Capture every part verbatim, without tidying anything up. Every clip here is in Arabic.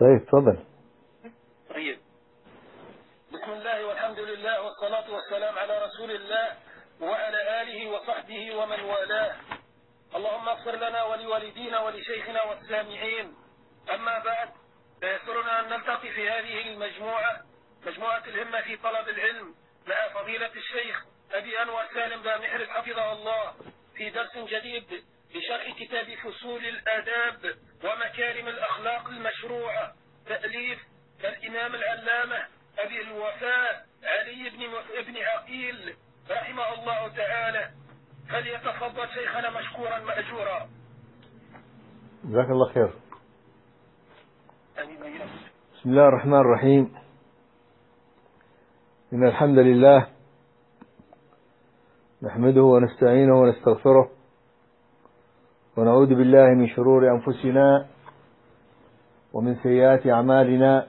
طيب تفضل. طيب. بسم الله والحمد لله والصلاة والسلام على رسول الله وعلى آله وصحبه ومن والاه. اللهم اغفر لنا ولوالدينا ولشيخنا والسامعين. أما بعد، فيسرنا أن نلتقي في هذه المجموعة، مجموعة الهمة في طلب العلم، مع فضيلة الشيخ أبي أنور سالم بامحرز حفظه الله، في درس جديد بشرح كتاب فصول الآداب ومكارم الأخلاق المشروعة، تأليف الإمام العلامة أبي الوفاء علي بن ابن عقيل رحمه الله تعالى. فليتفضل شيخنا مشكورا مأجورا. جزاك الله خير. بسم الله الرحمن الرحيم. إن الحمد لله نحمده ونستعينه ونستغفره ونعوذ بالله من شرور أنفسنا ومن سيئات أعمالنا.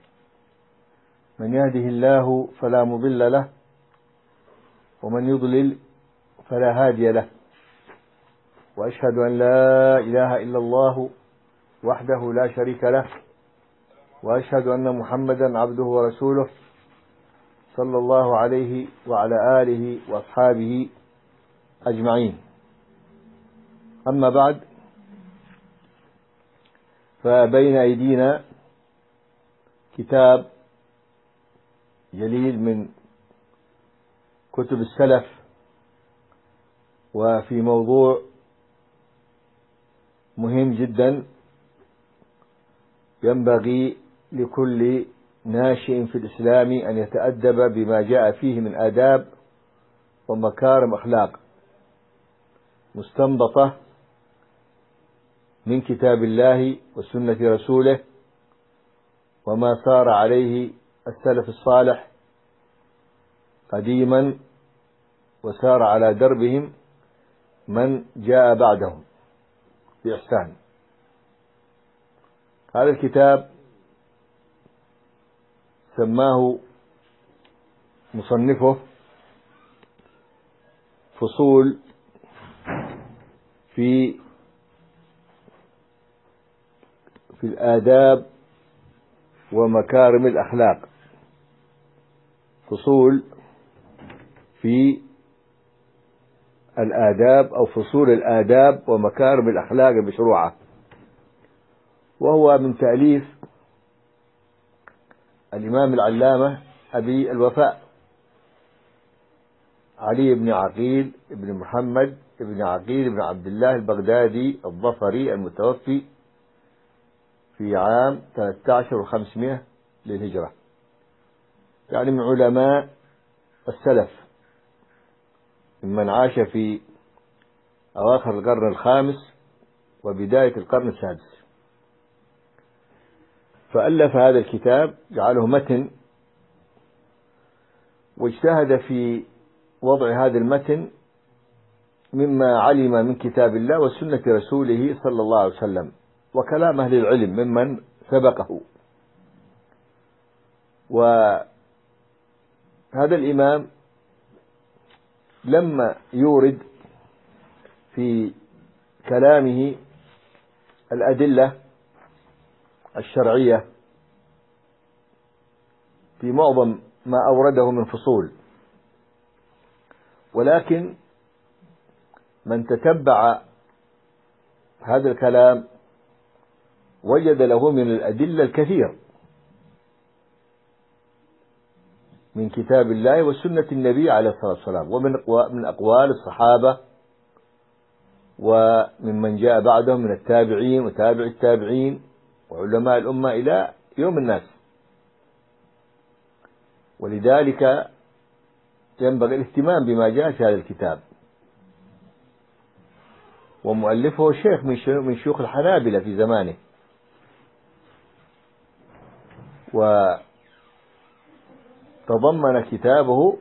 من يهده الله فلا مضل له ومن يضلل فلا هادي له، وأشهد أن لا إله إلا الله وحده لا شريك له، وأشهد أن محمدا عبده ورسوله صلى الله عليه وعلى آله وأصحابه أجمعين. أما بعد، فبين أيدينا كتاب جليل من كتب السلف، وفي موضوع مهم جدا ينبغي لكل ناشئ في الإسلام أن يتأدب بما جاء فيه من آداب ومكارم أخلاق، مستنبطة من كتاب الله وسنة رسوله وما سار عليه السلف الصالح قديما، وسار على دربهم من جاء بعدهم بإحسان. هذا الكتاب سماه مصنفه فصول في في الآداب ومكارم الأخلاق، فصول في الآداب أو فصول الآداب ومكارم الأخلاق المشروعة، وهو من تأليف الإمام العلامة أبي الوفاء علي بن عقيل بن محمد بن عقيل بن عبد الله البغدادي الظفري، المتوفي في عام ثلاثة عشر وخمسمائة للهجرة، يعني من علماء السلف، ممن عاش في أواخر القرن الخامس وبداية القرن السادس. فألف هذا الكتاب، جعله متن، واجتهد في وضع هذا المتن مما علم من كتاب الله وسنة رسوله صلى الله عليه وسلم وكلام أهل العلم ممن سبقه. وهذا الإمام لما يورد في كلامه الأدلة الشرعية في معظم ما أورده من فصول، ولكن من تتبع هذا الكلام وجد له من الأدلة الكثير من كتاب الله وسنة النبي عليه الصلاة والسلام، ومن أقوال الصحابة وممن جاء بعدهم من التابعين وتابع التابعين وعلماء الأمة إلى يوم الناس. ولذلك ينبغي الاهتمام بما جاء في هذا الكتاب. ومؤلفه شيخ من شيوخ الحنابلة في زمانه، وتضمن كتابه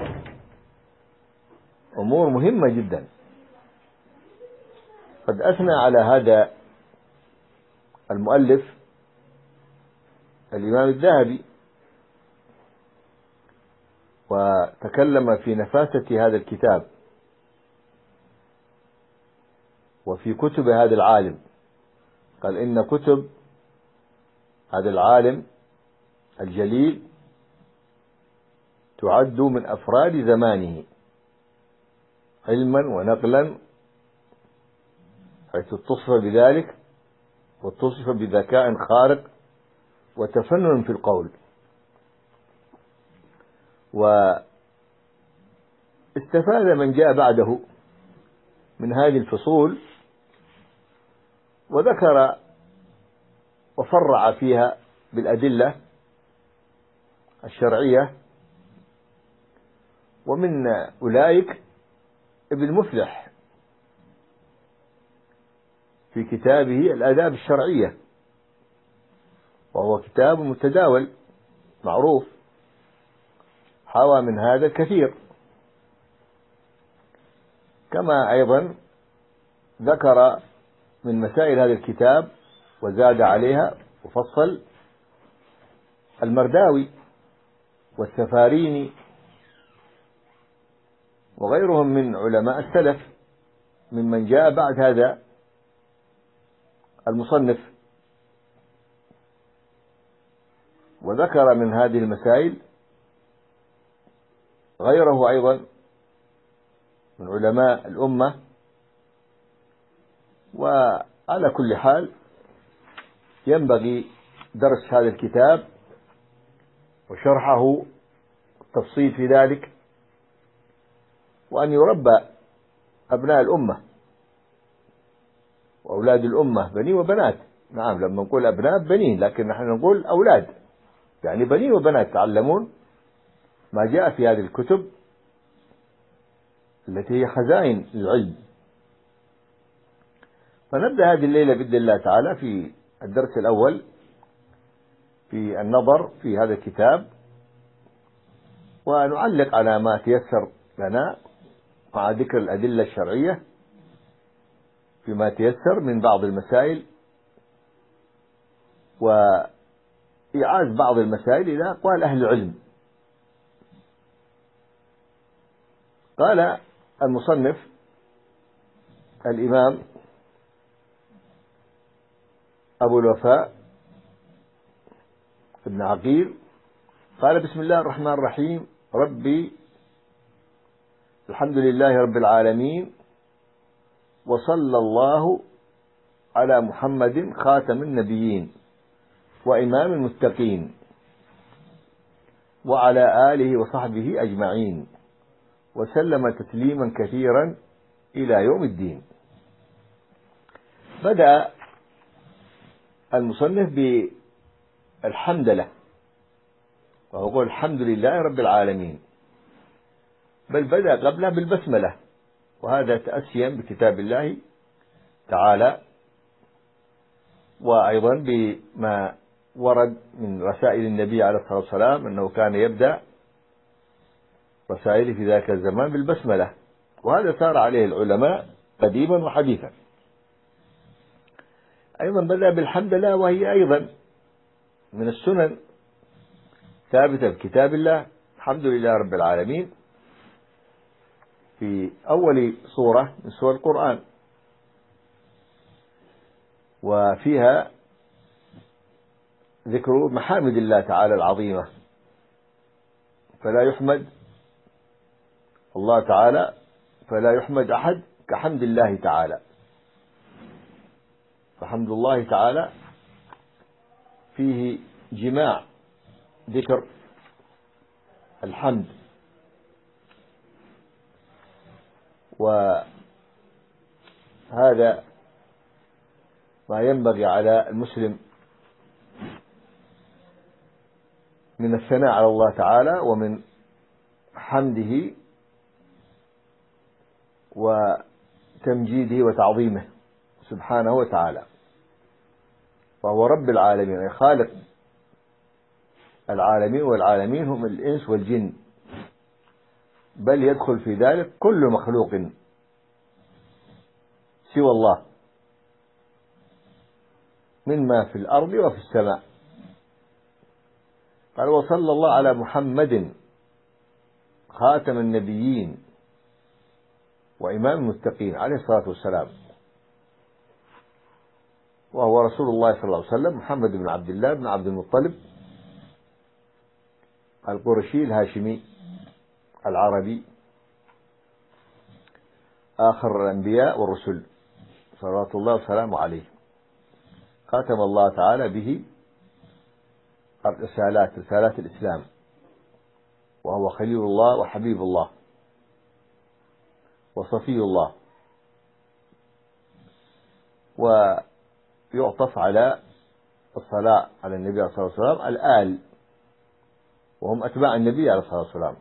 أمور مهمة جدا. قد أثنى على هذا المؤلف الإمام الذهبي، وتكلم في نفاسة هذا الكتاب وفي كتب هذا العالم. قال إن كتب هذا العالم الجليل تعد من أفراد زمانه علما ونقلا، حيث اتصف بذلك واتصف بذكاء خارق وتفنن في القول. واستفاد من جاء بعده من هذه الفصول وذكر وفرع فيها بالأدلة الشرعية، ومن أولئك ابن مفلح في كتابه الآداب الشرعية، وهو كتاب متداول معروف حوى من هذا الكثير. كما أيضا ذكر من مسائل هذا الكتاب وزاد عليها وفصل المرداوي والسفاريني وغيرهم من علماء السلف ممن جاء بعد هذا المصنف، وذكر من هذه المسائل غيره أيضا من علماء الأمة. وعلى كل حال ينبغي درس هذا الكتاب وشرحه التفصيل في ذلك، وأن يربى أبناء الأمة وأولاد الأمة بنين وبنات. نعم، لما نقول أبناء بنين، لكن نحن نقول أولاد، يعني بنين وبنات يتعلمون ما جاء في هذه الكتب التي هي خزائن العلم. فنبدأ هذه الليلة بإذن الله تعالى في الدرس الأول في النظر في هذا الكتاب، ونعلق على ما تيسر لنا مع ذكر الأدلة الشرعية فيما تيسر من بعض المسائل، وإعادة بعض المسائل إلى أقوال أهل العلم. قال المصنف الإمام أبو الوفاء ابن عقيل قال: بسم الله الرحمن الرحيم. ربي الحمد لله رب العالمين، وصلى الله على محمد خاتم النبيين وإمام المتقين وعلى آله وصحبه أجمعين، وسلم تسليما كثيرا إلى يوم الدين. بدأ المصنف بالحمد لله، وهو يقول الحمد لله رب العالمين، بل بدأ قبله بالبسملة، وهذا تأسيا بكتاب الله تعالى، وأيضا بما ورد من رسائل النبي عليه الصلاة والسلام أنه كان يبدأ رسائله في ذاك الزمان بالبسملة، وهذا سار عليه العلماء قديما وحديثا. أيضا بدأ بالحمد لله، وهي أيضا من السنن ثابتة بكتاب الله. الحمد لله رب العالمين في أول سورة من سور القرآن، وفيها ذكر محامد الله تعالى العظيمة، فلا يحمد الله تعالى فلا يحمد أحد كحمد الله تعالى. فحمد الله تعالى فيه جماع ذكر الحمد، وهذا ما ينبغي على المسلم من الثناء على الله تعالى ومن حمده وتمجيده وتعظيمه سبحانه وتعالى. فهو رب العالمين، أي خالق العالمين، والعالمين هم الإنس والجن، بل يدخل في ذلك كل مخلوق سوى الله مما في الأرض وفي السماء. قال: وصلى الله على محمد خاتم النبيين وإمام المتقين عليه الصلاة والسلام. وهو رسول الله صلى الله عليه وسلم محمد بن عبد الله بن عبد المطلب القرشي الهاشمي العربي، آخر الأنبياء والرسل صلوات الله وسلامه عليه، ختم الله تعالى به الرسالات رسالات الإسلام، وهو خليل الله وحبيب الله وصفي الله. ويعطف على الصلاة على النبي صلى الله عليه وسلم الآل، وهم أتباع النبي عليه الصلاة والسلام.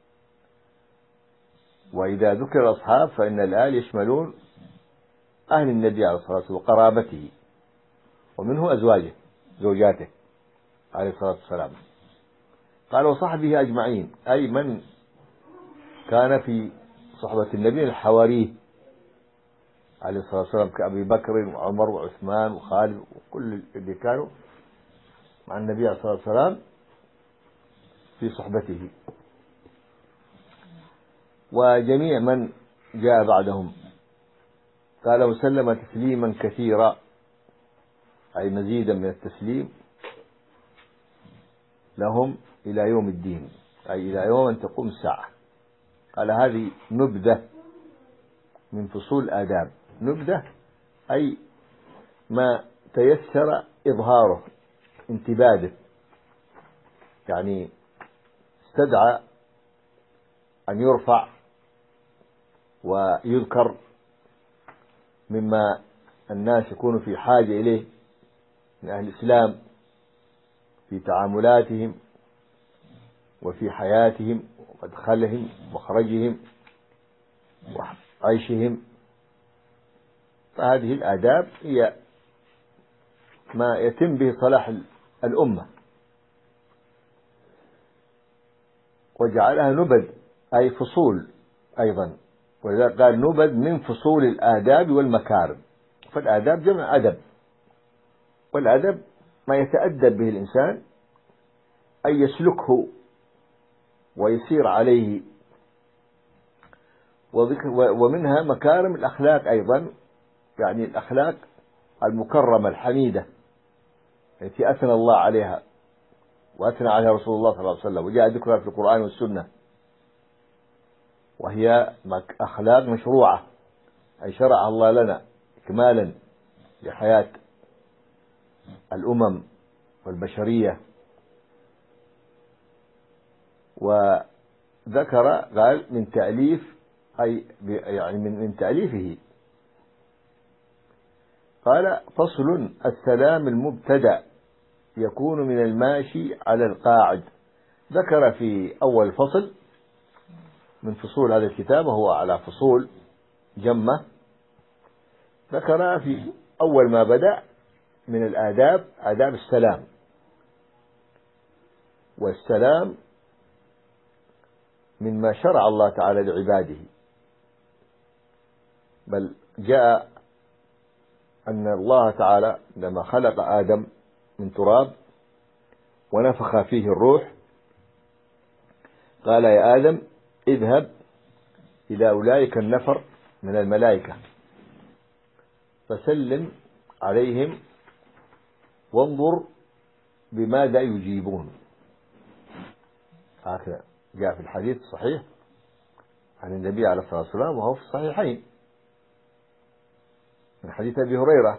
وإذا ذكر الأصحاب فإن الآل يشملون أهل النبي عليه الصلاة والسلام وقرابته، ومنه أزواجه زوجاته عليه الصلاة والسلام. قال وصحبه أجمعين، أي من كان في صحبة النبي الحواريه عليه الصلاة والسلام كأبي بكر وعمر وعثمان وخالد وكل اللي كانوا مع النبي عليه الصلاة والسلام في صحبته، وجميع من جاء بعدهم. قال وسلم تسليما كثيرا، أي مزيدا من التسليم لهم إلى يوم الدين، أي إلى يوم أن تقوم الساعة. قال هذه نبذة من فصول الآداب. نبذة أي ما تيسر إظهاره انتباده، يعني استدعى أن يرفع ويذكر مما الناس يكونوا في حاجة إليه من أهل الإسلام في تعاملاتهم وفي حياتهم ومدخلهم ومخرجهم وعيشهم. فهذه الآداب هي ما يتم به صلاح الأمة، وجعلها نبذ أي فصول أيضا، ولذلك قال نبذ من فصول الآداب والمكارم. فالآداب جمع أدب، والأدب ما يتأدب به الإنسان أن يسلكه ويسير عليه. ومنها مكارم الأخلاق أيضا، يعني الأخلاق المكرمة الحميدة التي أثنى الله عليها وأثنى عليها رسول الله صلى الله عليه وسلم، وجاء ذكرها في القرآن والسنة، وهي أخلاق مشروعة أي شرعها الله لنا إكمالا لحياة الأمم والبشرية. وذكر قال من تأليف، أي يعني من, من تأليفه. قال فصل السلام المبتدأ يكون من الماشي على القاعد. ذكر في أول فصل من فصول هذا الكتاب، وهو على فصول جمة، ذكر في أول ما بدأ من الآداب آداب السلام. والسلام مما شرع الله تعالى لعباده، بل جاء أن الله تعالى لما خلق آدم من تراب ونفخ فيه الروح قال يا آدم اذهب إلى أولئك النفر من الملائكة فسلم عليهم وانظر بماذا يجيبون. هكذا جاء في الحديث الصحيح عن النبي عليه الصلاة والسلام، وهو في الصحيحين من حديث أبي هريرة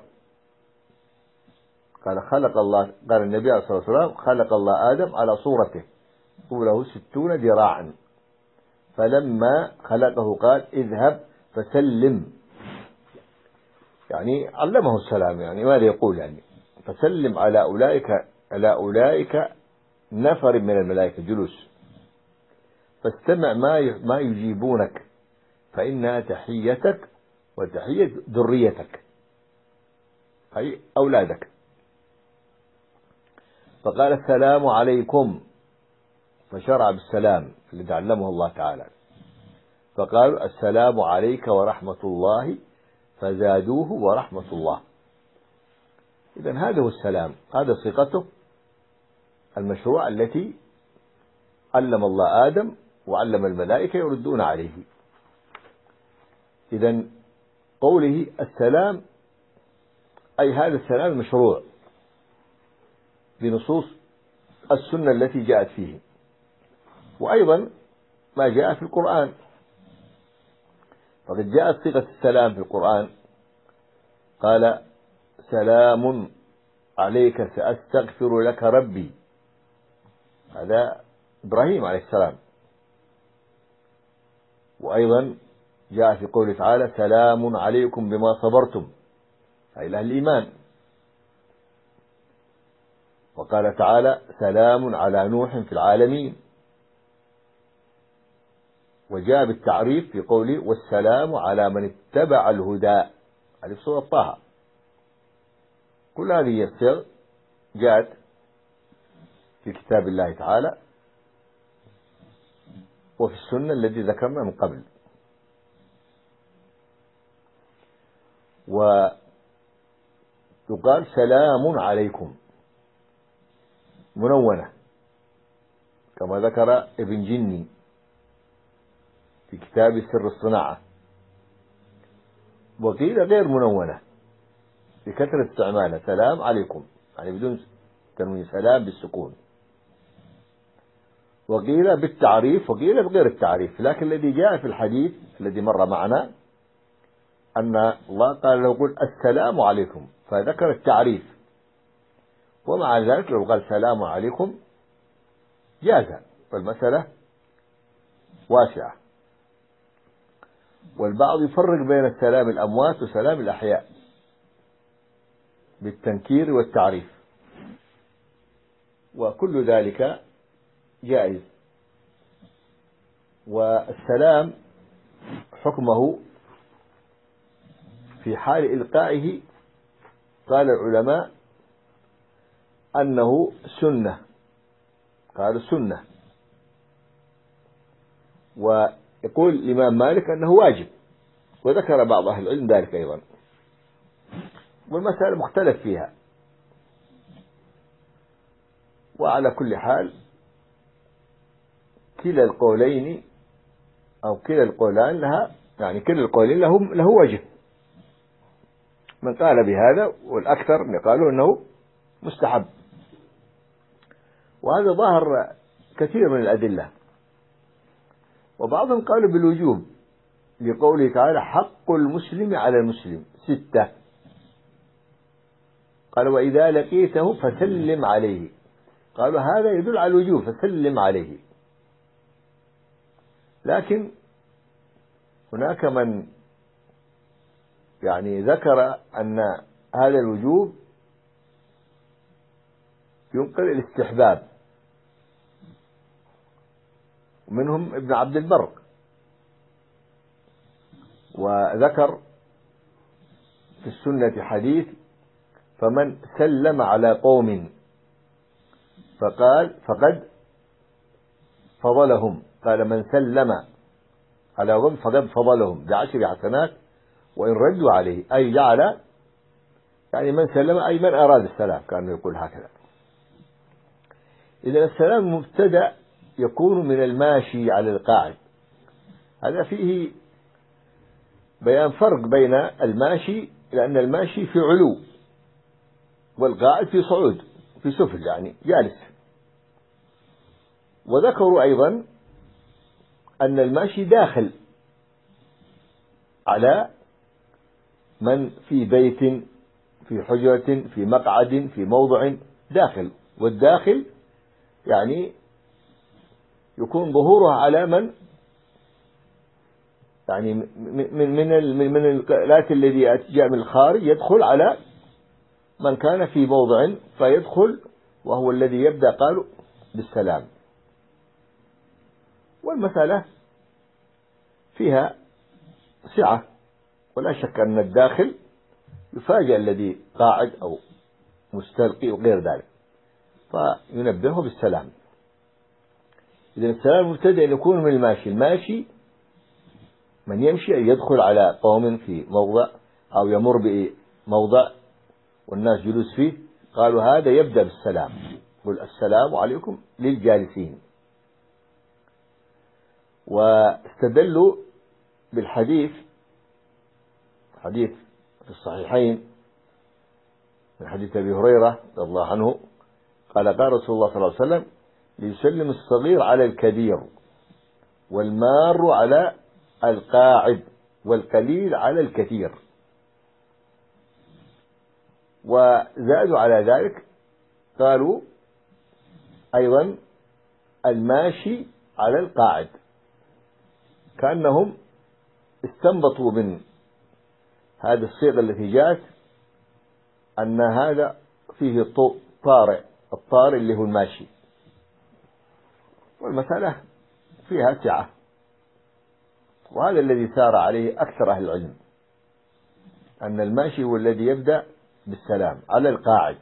قال خلق الله قال النبي عليه الصلاة والسلام خلق الله آدم على صورته طوله ستون ذراعا، فلما خلقه قال اذهب فسلم، يعني علمه السلام، يعني ماذا يقول يعني فسلم على أولئك على أولئك نفر من الملائكة جلوس، فاستمع ما ما يجيبونك فإنها تحيتك وتحية ذريتك أي أولادك. فقال السلام عليكم، فشرع بالسلام الذي علمه الله تعالى، فقالوا السلام عليك ورحمة الله فزادوه ورحمة الله. إذن هذا هو السلام، هذا صيغته المشروع التي علم الله آدم وعلم الملائكة يردون عليه. إذن قوله السلام أي هذا السلام مشروع بنصوص السنة التي جاءت فيه، وأيضا ما جاء في القرآن، فقد جاءت صيغة السلام في القرآن، قال سلام عليك سأستغفر لك ربي، هذا إبراهيم عليه السلام. وأيضا جاء في قوله تعالى سلام عليكم بما صبرتم، أي أهل الإيمان. وقال تعالى سلام على نوح في العالمين. وجاء بالتعريف في قوله والسلام على من اتبع الهدى، هذه في سورة طه. كل هذه الصيغ جاءت في كتاب الله تعالى وفي السنة التي ذكرنا من قبل. ويقال سلام عليكم منونة كما ذكر ابن جني في كتاب سر الصناعة، وقيل غير منونة بكثرة استعمالها سلام عليكم يعني بدون تنوين، سلام بالسكون. وقيل بالتعريف وقيل بغير التعريف، لكن الذي جاء في الحديث الذي مر معنا أن الله قال له قل السلام عليكم، فذكر التعريف، ومع ذلك لو قال سلام عليكم جاز، فالمسألة واسعة. والبعض يفرق بين السلام الأموات وسلام الأحياء بالتنكير والتعريف، وكل ذلك جائز. والسلام حكمه في حال إلقائه قال العلماء أنه سنة، قال سنة. ويقول الإمام مالك أنه واجب، وذكر بعض أهل العلم ذلك أيضا، والمسألة مختلف فيها. وعلى كل حال كلا القولين أو كلا القولان لها، يعني كلا القولين له له وجه. من قال بهذا والأكثر قالوا أنه مستحب، وهذا ظاهر كثير من الأدلة. وبعضهم قالوا بالوجوب لقوله تعالى حق المسلم على المسلم ستة، قال وإذا لقيته فسلم عليه، قالوا هذا يدل على الوجوب فسلم عليه. لكن هناك من يعني ذكر أن هذا الوجوب ينقل الاستحباب، ومنهم ابن عبد البر، وذكر في السنة حديث فمن سلم على قوم فقال فقد فضلهم، قال من سلم على قوم فقد فضلهم بعشر حسنات وإن ردوا عليه، أي جعل يعني من سلم أي من أراد السلام، كان يقول هكذا. إذا السلام مبتدأ يكون من الماشي على القاعد، هذا فيه بيان فرق بين الماشي، لأن الماشي في علو والقاعد في صعود في سفل يعني جالس. وذكروا أيضا أن الماشي داخل على من في بيت في حجرة في مقعد في موضع داخل، والداخل يعني يكون ظهورها على من يعني من من من الآلات الذي جاء من الخارج يدخل على من كان في موضع فيدخل، وهو الذي يبدأ قالوا بالسلام. والمسألة فيها سعة، ولا شك أن الداخل يفاجأ الذي قاعد أو مستلقي وغير ذلك فينبهه بالسلام. إذا السلام مبتدأ أن يكون من الماشي، الماشي من يمشي أن يدخل على قوم في موضع أو يمر بموضع والناس جلوس فيه، قالوا هذا يبدأ بالسلام، قل السلام عليكم للجالسين. واستدلوا بالحديث حديث في الصحيحين من حديث أبي هريرة رضي الله عنه قال قال رسول الله صلى الله عليه وسلم ليسلم الصغير على الكبير والمار على القاعد والقليل على الكثير. وزادوا على ذلك قالوا أيضا الماشي على القاعد، كأنهم استنبطوا من هذه الصيغة التي جاءت أن هذا فيه طارئ، الطارئ اللي هو الماشي. والمسألة فيها سعة، وهذا الذي سار عليه أكثر أهل العلم، أن الماشي هو الذي يبدأ بالسلام على القاعد.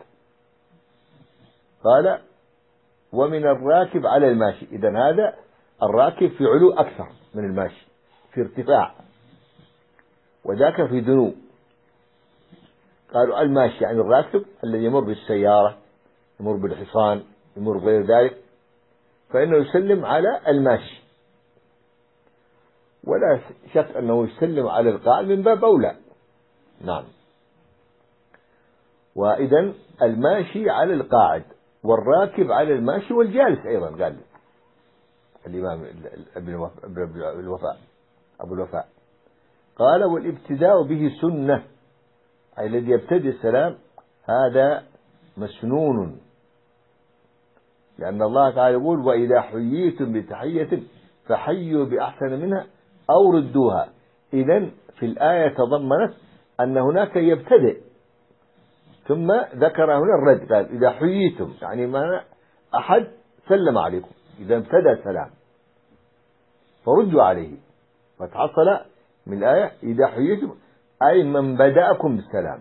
قال ومن الراكب على الماشي، إذن هذا الراكب في علو أكثر من الماشي، في ارتفاع، وذاك في دنو. قالوا الماشي يعني الراكب الذي يمر بالسيارة، يمر بالحصان، يمر بغير ذلك، فإنه يسلم على الماشي، ولا شك أنه يسلم على القاعد من باب أولى. نعم. وإذن الماشي على القاعد والراكب على الماشي والجالس أيضا، قال الإمام ابن الوفاء أبو الوفاء قال والابتداء به سنة، أي الذي يبتدئ السلام هذا مسنون، لأن الله تعالى يقول وإذا حييتم بتحية فحيوا بأحسن منها أو ردوها. إذن في الآية تضمنت أن هناك يبتدئ، ثم ذكر هنا الرد، قال إذا حييتم يعني ما أحد سلم عليكم، إذا ابتدأ السلام فردوا عليه، فتحصل من الآية إذا حييتم أي من بدأكم بالسلام،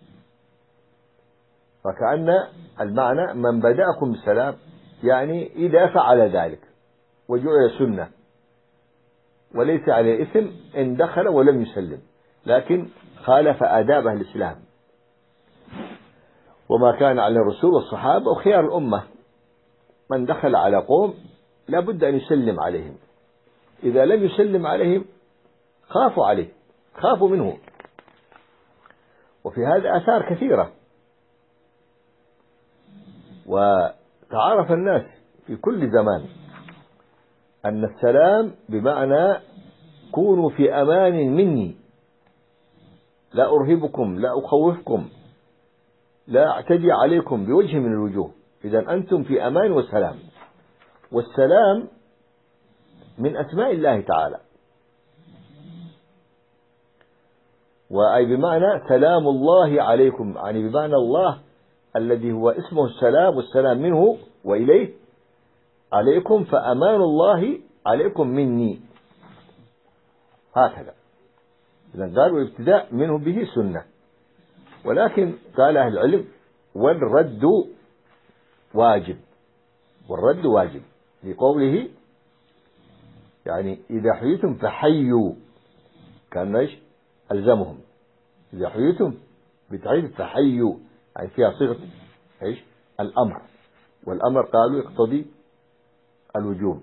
فكأن المعنى من بدأكم بالسلام يعني إذا فعل ذلك وجعل سنة، وليس عليه إثم إن دخل ولم يسلم، لكن خالف آداب أهل الإسلام وما كان على الرسول والصحابة وخيار الأمة. من دخل على قوم لا بد أن يسلم عليهم، إذا لم يسلم عليهم خافوا عليه، خافوا منه. وفي هذا آثار كثيرة، وتعارف الناس في كل زمان أن السلام بمعنى كونوا في أمان مني، لا أرهبكم، لا أخوفكم، لا أعتدي عليكم بوجه من الوجوه، إذا أنتم في أمان وسلام. والسلام من أسماء الله تعالى، وأي بمعنى سلام الله عليكم، يعني بمعنى الله الذي هو اسمه السلام والسلام منه وإليه عليكم، فأمان الله عليكم مني، هكذا. إذن قالوا الابتداء منه به سنة، ولكن قال أهل العلم والرد واجب، والرد واجب لقوله يعني إذا حييتم فحيوا، كان ايش ألزمهم، إذا حييتم بتحية فحيوا، يعني فيها صيغة ايش الأمر، والأمر قالوا يقتضي الوجوب.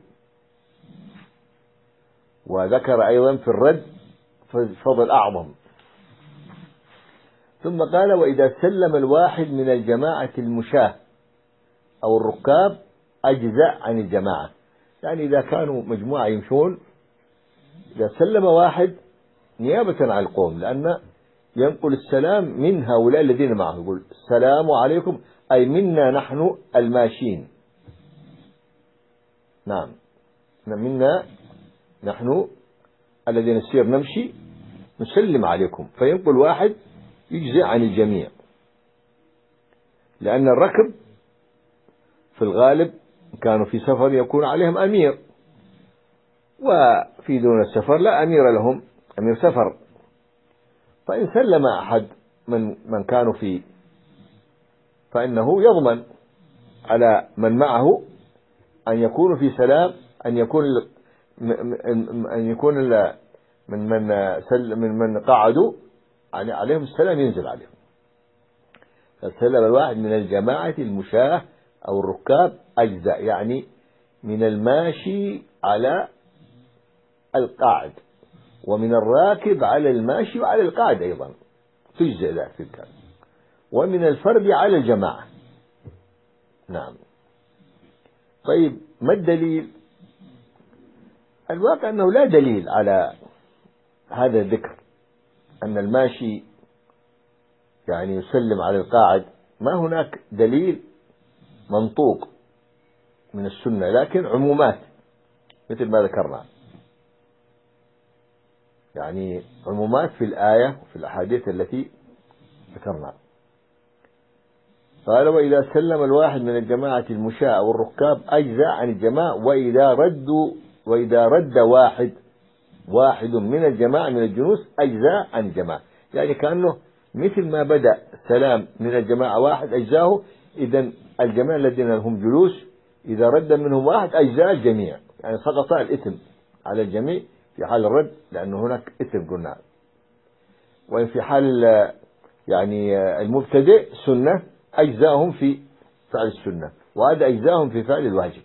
وذكر أيضا في الرد فضل أعظم. ثم قال وإذا سلم الواحد من الجماعة المشاة أو الركاب أجزاء عن الجماعة، يعني إذا كانوا مجموعة يمشون إذا سلم واحد نيابة عن القوم، لأن ينقل السلام من هؤلاء الذين معه، يقول السلام عليكم أي منا نحن الماشين، نعم منا نحن الذين نسير نمشي نسلم عليكم، فينقل واحد يجزئ عن الجميع، لأن الركب في الغالب كانوا في سفر يكون عليهم أمير، وفي دون السفر لا أمير لهم، أمير سفر، فإن سلم أحد من من كانوا فيه فإنه يضمن على من معه أن يكون في سلام، أن يكون أن يكون من من سل من من قعدوا يعني عليهم السلام ينزل عليهم. فسلم الواحد من الجماعة المشاة أو الركاب أجزاء، يعني من الماشي على القاعد، ومن الراكب على الماشي وعلى القاعد أيضا تجزئ ذلك. ومن الفرد على الجماعة. نعم. طيب ما الدليل؟ الواقع أنه لا دليل على هذا الذكر، أن الماشي يعني يسلم على القاعد، ما هناك دليل منطوق من السنة، لكن عمومات مثل ما ذكرنا، يعني عمومات في الآية وفي الأحاديث التي ذكرنا. قال وإذا سلم الواحد من الجماعة المشاة والركاب أجزاء عن الجماعة، وإذا ردوا وإذا رد واحد واحد من الجماعة من الجلوس أجزاء عن الجماعة، يعني كأنه مثل ما بدأ السلام من الجماعة واحد أجزاه، إذن الجماعة الذين هم جلوس إذا رد منهم واحد أجزاء الجميع، يعني سقط الإثم على الجميع في حال الرد، لأنه هناك إثم قلنا. وإن في حال يعني المبتدئ سنة أجزاهم في فعل السنة، وهذا أجزاهم في فعل الواجب.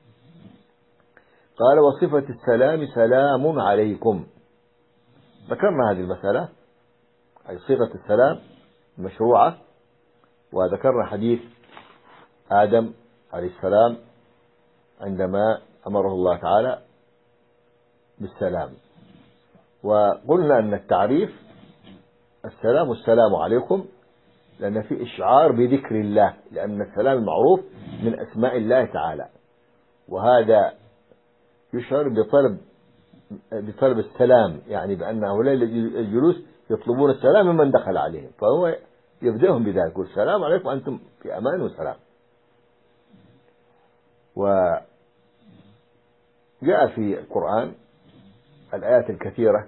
قال وصفة السلام سلام عليكم، ذكرنا هذه المسألة، أي صيغة السلام مشروعة، وذكرنا حديث آدم عليه السلام عندما أمره الله تعالى بالسلام. وقلنا أن التعريف السلام السلام عليكم، لأن في إشعار بذكر الله، لأن السلام المعروف من أسماء الله تعالى، وهذا يشعر بطلب بطلب السلام، يعني بأن هؤلاء الجلوس يطلبون السلام ممن دخل عليهم، فهو يبدأهم بذلك، يقول السلام عليكم أنتم في أمان وسلام. وجاء في القرآن الآيات الكثيرة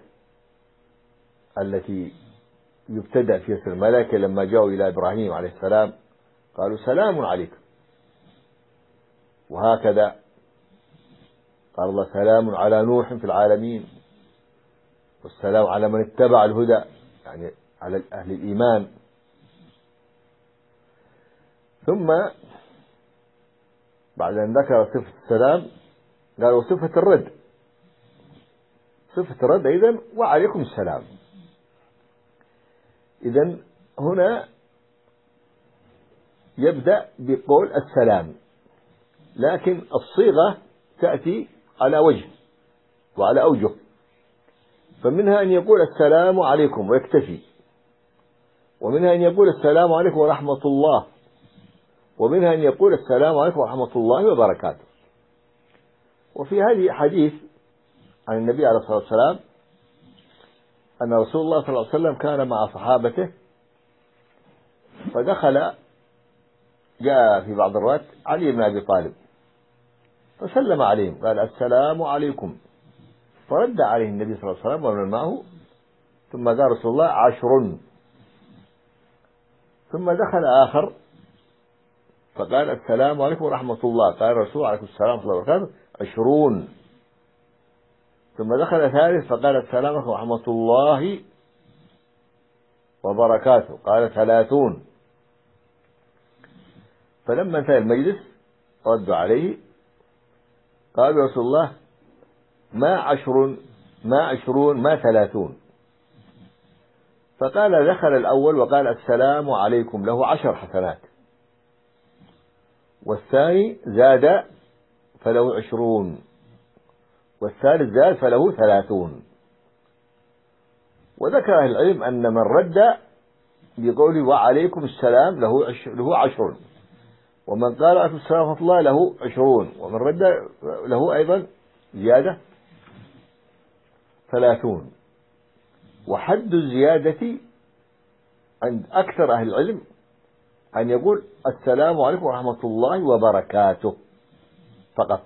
التي يبتدأ فيها الملائكة لما جاءوا إلى إبراهيم عليه السلام قالوا سلام عليك، وهكذا قال الله سلام على نوح في العالمين، والسلام على من اتبع الهدى، يعني على أهل الإيمان. ثم بعد أن ذكر صفة السلام قال وصفة الرد، صفة الرد أيضا وعليكم السلام. إذن هنا يبدأ بقول السلام، لكن الصيغة تأتي على وجه وعلى أوجه، فمنها أن يقول السلام عليكم ويكتفي، ومنها أن يقول السلام عليكم ورحمة الله، ومنها أن يقول السلام عليكم ورحمة الله وبركاته. وفي هذه حديث عن النبي عليه الصلاة والسلام أن رسول الله صلى الله عليه وسلم كان مع صحابته، فدخل جاء في بعض الروايات علي بن أبي طالب فسلم عليهم قال السلام عليكم، فرد عليه النبي صلى الله عليه وسلم ومن معه، ثم قال رسول الله عشر، ثم دخل آخر فقال السلام عليكم ورحمة الله، قال الرسول عليه السلام ورحمة الله وبركاته عشرون، ثم دخل ثالث فقال السلام عليكم ورحمة الله وبركاته، قال ثلاثون. فلما انتهى المجلس ردوا عليه قال رسول الله ما عشر ما عشرون ما ثلاثون، فقال دخل الأول وقال السلام عليكم له عشر حسنات، والثاني زاد فله عشرون، والثالث زاد فله ثلاثون. وذكر أهل العلم أن من رد بقوله وعليكم السلام له له عشر، ومن قال عليكم السلام ورحمة الله له عشرون، ومن رد له أيضا زيادة ثلاثون. وحد الزيادة عند أكثر أهل العلم أن يقول السلام عليكم ورحمة الله وبركاته فقط،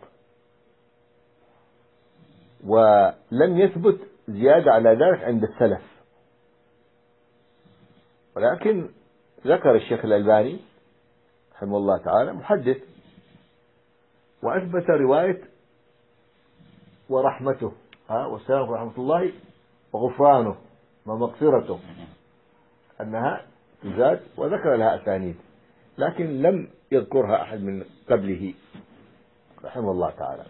ولم يثبت زيادة على ذلك عند السلف. ولكن ذكر الشيخ الألباني رحمه الله تعالى محدث وأثبت رواية ورحمته ها والسلام ورحمة الله وغفرانه ومغفرته أنها تزاد، وذكر لها أسانيد لكن لم يذكرها أحد من قبله رحمه الله تعالى.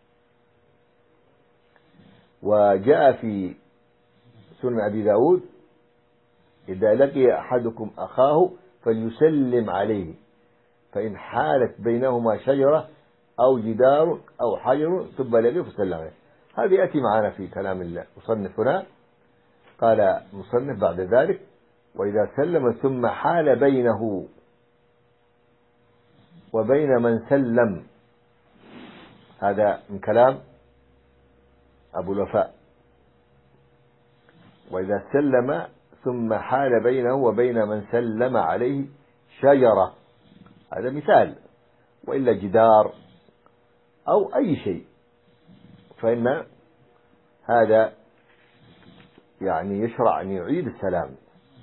وجاء في سنن أبي داود إذا لقي أحدكم أخاه فليسلم عليه، فإن حالت بينهما شجرة أو جدار أو حجر ثم لقيه فسلم عليه. هذه يأتي معنا في كلام المصنف هنا. قال المصنف بعد ذلك: وإذا سلم ثم حال بينه وبين من سلم. هذا من كلام أبو الوفاء. وإذا سلم ثم حال بينه وبين من سلم عليه شجرة، هذا مثال، وإلا جدار أو أي شيء، فإن هذا يعني يشرع أن يعيد السلام.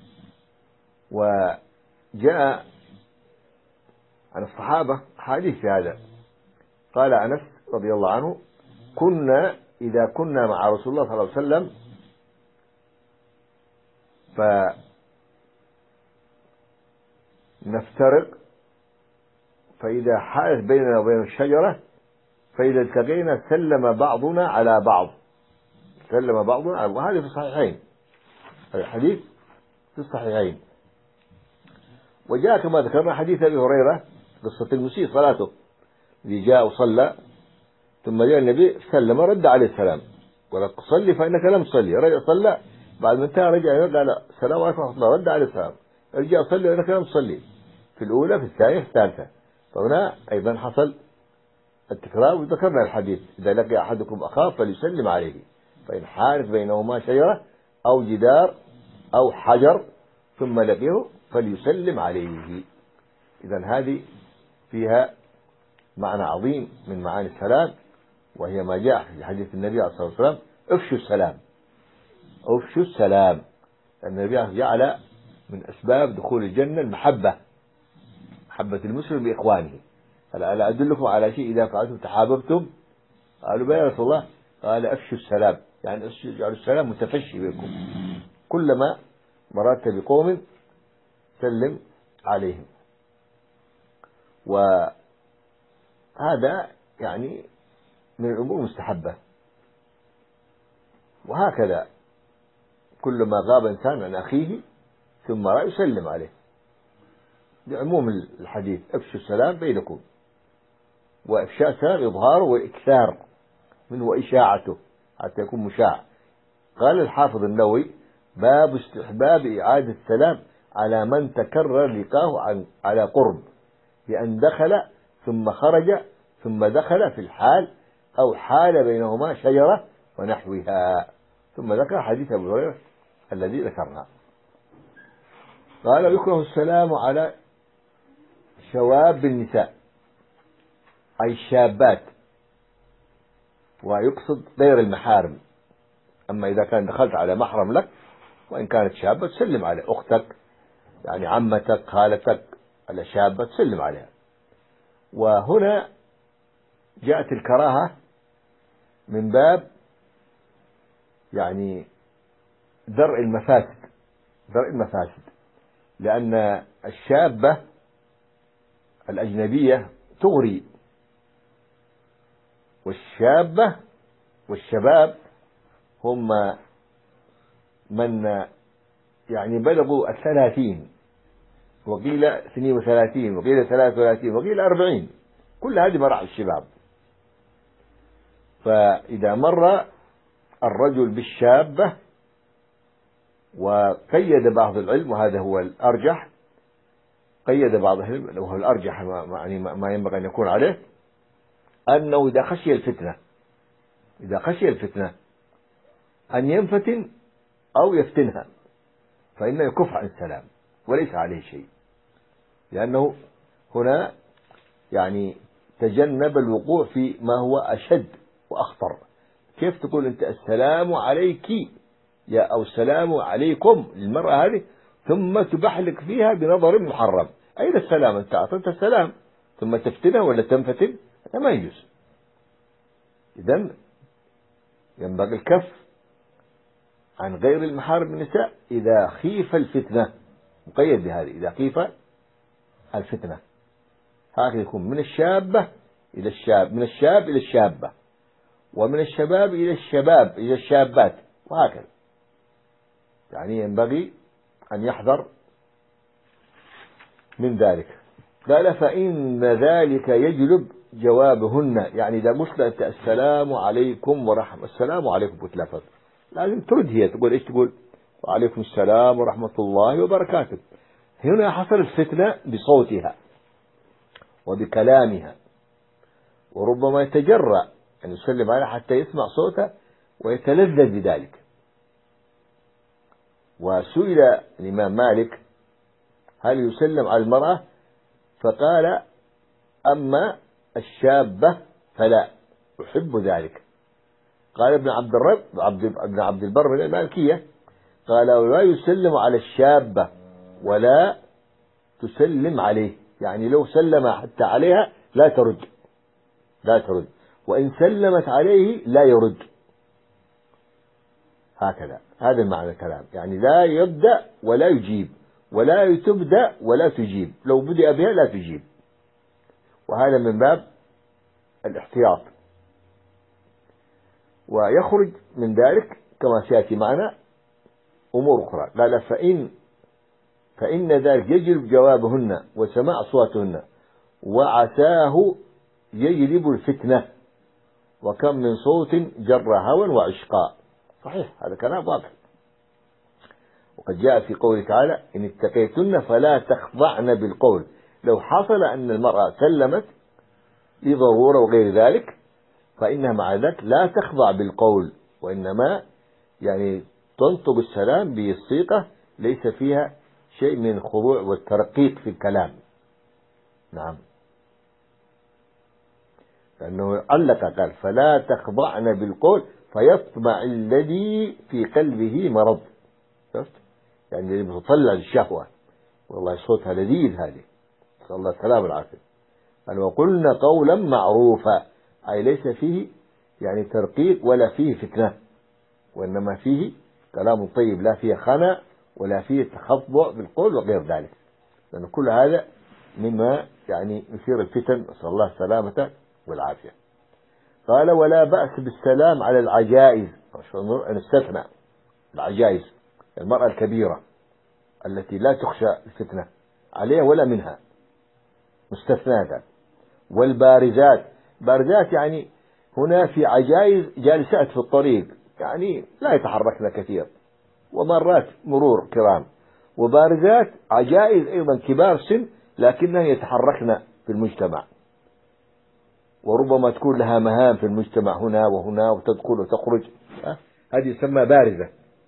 وجاء عن الصحابة حديث في هذا. قال أنس رضي الله عنه: كنا إذا كنا مع رسول الله صلى الله عليه وسلم فنفترق، فإذا حالت بيننا وبين الشجرة فإذا التقينا سلم بعضنا على بعض، سلم بعضنا على بعض. هذه في الصحيحين، الحديث في الصحيحين. وجاء كما ذكرنا حديث أبي هريرة قصة المسيء صلاته، الذي جاء وصلى ثم جاء النبي سلم رد عليه السلام، قال: صلي فإنك لم تصلي. رجع صلى، بعد ما انتهى رجع قال: السلام عليكم ورحمة الله، رد عليه السلام، رجع صلي فإنك لم تصلي، في الأولى في الثانية في الثالثة. فهنا أيضا حصل التكرار. وذكرنا الحديث: إذا لقي أحدكم أخاه فليسلم عليه، فإن حالت بينهما شجرة أو جدار أو حجر ثم لقيه فليسلم عليه. إذن هذه فيها معنى عظيم من معاني السلام، وهي ما جاء في حديث النبي عليه الصلاة والسلام: افشوا السلام، افشوا السلام. لأن النبي جعل من أسباب دخول الجنة المحبة، محبة المسلم بإخوانه. ألا أدلكم على شيء إذا فعلتم تحاببتم؟ قالوا: بلى يا رسول الله. قال: افشوا السلام، يعني اجعلوا السلام متفشي بكم، كلما مررت بقوم سلم عليهم. وهذا يعني من الأمور المستحبة. وهكذا كلما غاب إنسان عن أخيه ثم رأى يسلم عليه، لعموم الحديث: افشوا السلام بينكم. وإفشاء السلام إظهاره وإكثار منه وإشاعته حتى يكون مشاع. قال الحافظ النووي: باب استحباب إعادة السلام على من تكرر لقاه عن على قرب، بأن دخل ثم خرج ثم دخل في الحال أو حال بينهما شجرة ونحوها. ثم ذكر حديث أبي هريرة الذي ذكرنا. قال: يكره السلام على شواب النساء، أي الشابات، ويقصد غير المحارم. أما إذا كان دخلت على محرم لك وإن كانت شابة تسلم على أختك، يعني عمتك خالتك، على شابة تسلم عليها. وهنا جاءت الكراهة من باب يعني درء المفاسد، درء المفاسد، لأن الشابة الأجنبية تغري، والشابة والشباب هم من يعني بلغوا الثلاثين، وقيل اثنين وثلاثين، وقيل ثلاثة وثلاثين، وقيل أربعين، كل هذه مراحل الشباب. فإذا مر الرجل بالشابة، وقيد بعض العلم، وهذا هو الأرجح، قيد بعض العلم وهو الأرجح يعني ما ينبغي أن يكون عليه، أنه إذا خشي الفتنة، إذا خشي الفتنة أن ينفتن أو يفتنها فإنه يكف عن السلام وليس عليه شيء، لأنه هنا يعني تجنب الوقوع في ما هو أشد وأخطر. كيف تقول أنت السلام عليك يا أو السلام عليكم للمرأة هذه ثم تبحلك فيها بنظر محرم؟ أين السلام؟ أنت أعطيت السلام ثم تفتنها ولا تنفتن؟ هذا ما يجوز. إذن ينبغي الكف عن غير المحارم النساء إذا خيف الفتنة، مقيد بهذه، إذا خيف الفتنة. هكذا يكون من الشابة إلى الشاب، من الشاب إلى الشابة، ومن الشباب إلى الشباب إلى الشابات، وهكذا. يعني ينبغي أن يحذر من ذلك. قال فإن ذلك يجلب جوابهن، يعني إذا قلت السلام عليكم ورحمة السلام عليكم بتلفظ، لازم ترد هي تقول إيش؟ تقول وعليكم السلام ورحمة الله وبركاته. هنا حصل الفتنة بصوتها وبكلامها، وربما يتجرأ أن يسلم عليها حتى يسمع صوته ويتلذذ بذلك. وسئل الإمام مالك هل يسلم على المرأة؟ فقال أما الشابة فلا أحب ذلك. قال ابن عبد الرب عبد ابن عبد البر من المالكية قال ولا يسلم على الشابة ولا تسلم عليه، يعني لو سلم حتى عليها لا ترد لا ترد، وإن سلمت عليه لا يرد. هكذا، هذا معنى الكلام، يعني لا يبدأ ولا يجيب، ولا تبدأ ولا تجيب، لو بدأ بها لا تجيب، وهذا من باب الاحتياط. ويخرج من ذلك كما سيأتي معنا أمور أخرى. قال فإن فإن ذلك يجلب جوابهن وسماع أصواتهن، وعساه يجلب الفتنة، وكم من صوت جر هوى وعشقاء. صحيح، هذا كلام واضح. وقد جاء في قوله تعالى إن اتقيتن فلا تخضعن بالقول. لو حصل أن المرأة سلمت لضرورة وغير ذلك فإنها مع ذلك لا تخضع بالقول، وإنما يعني تنطق السلام بالصيغة ليس فيها شيء من الخضوع والترقيق في الكلام. نعم، لأنه علق قال فلا تخضعن بالقول فيطمع الذي في قلبه مرض. شفت؟ يعني اللي بتطلع الشهوة، والله صوتها لذيذ هذه، نسأل الله السلامة والعافية. قال وقلنا قولا معروفا، أي ليس فيه يعني ترقيق ولا فيه فتنة، وإنما فيه كلام طيب، لا فيه خنا ولا فيه تخضع بالقول وغير ذلك، لأن كل هذا مما يعني يثير الفتن، نسأل الله السلامة والعافية. قال ولا بأس بالسلام على العجائز، أن استثنى العجائز، المرأة الكبيرة التي لا تخشى الفتنة عليها ولا منها، مستثناة. والبارزات، بارزات يعني هنا في عجائز جالسات في الطريق، يعني لا يتحركن كثير، ومرات مرور كرام. وبارزات عجائز أيضا كبار سن لكنها يتحركن في المجتمع، وربما تكون لها مهام في المجتمع هنا وهنا وتدخل وتخرج، هذه يسمى بارزة.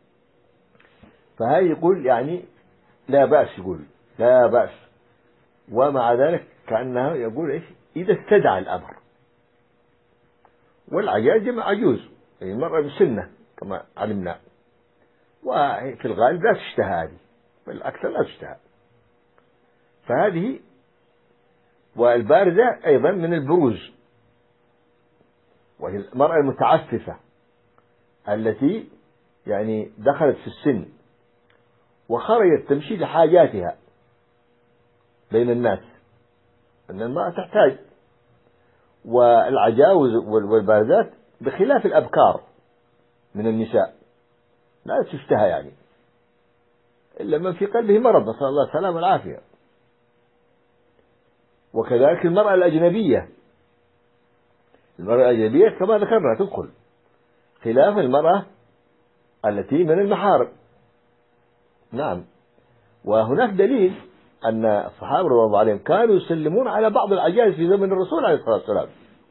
فهذه يقول يعني لا بأس، يقول لا بأس، ومع ذلك كأنها يقول إيش إذا استدعى الأمر. والعجائز جمع عجوز، يعني مرة بسنة كما علمنا، وفي الغالب لا تشتهى هذه، بالأكثر لا تشتهى. فهذه والبارزة أيضا من البروز، وهي المرأة المتعففة التي يعني دخلت في السن وخرجت تمشي لحاجاتها بين الناس، أن المرأة تحتاج. والعجاوز والبارزات بخلاف الأبكار من النساء لا تشتهى، يعني إلا من في قلبه مرض، نسأل الله السلامة والعافية. وكذلك المرأة الأجنبية، المرأة الأجنبية كما ذكرنا تدخل، خلاف المرأة التي من المحارم. نعم. وهناك دليل أن الصحابة رضي الله عليهم كانوا يسلمون على بعض العجائز في زمن الرسول عليه الصلاة والسلام،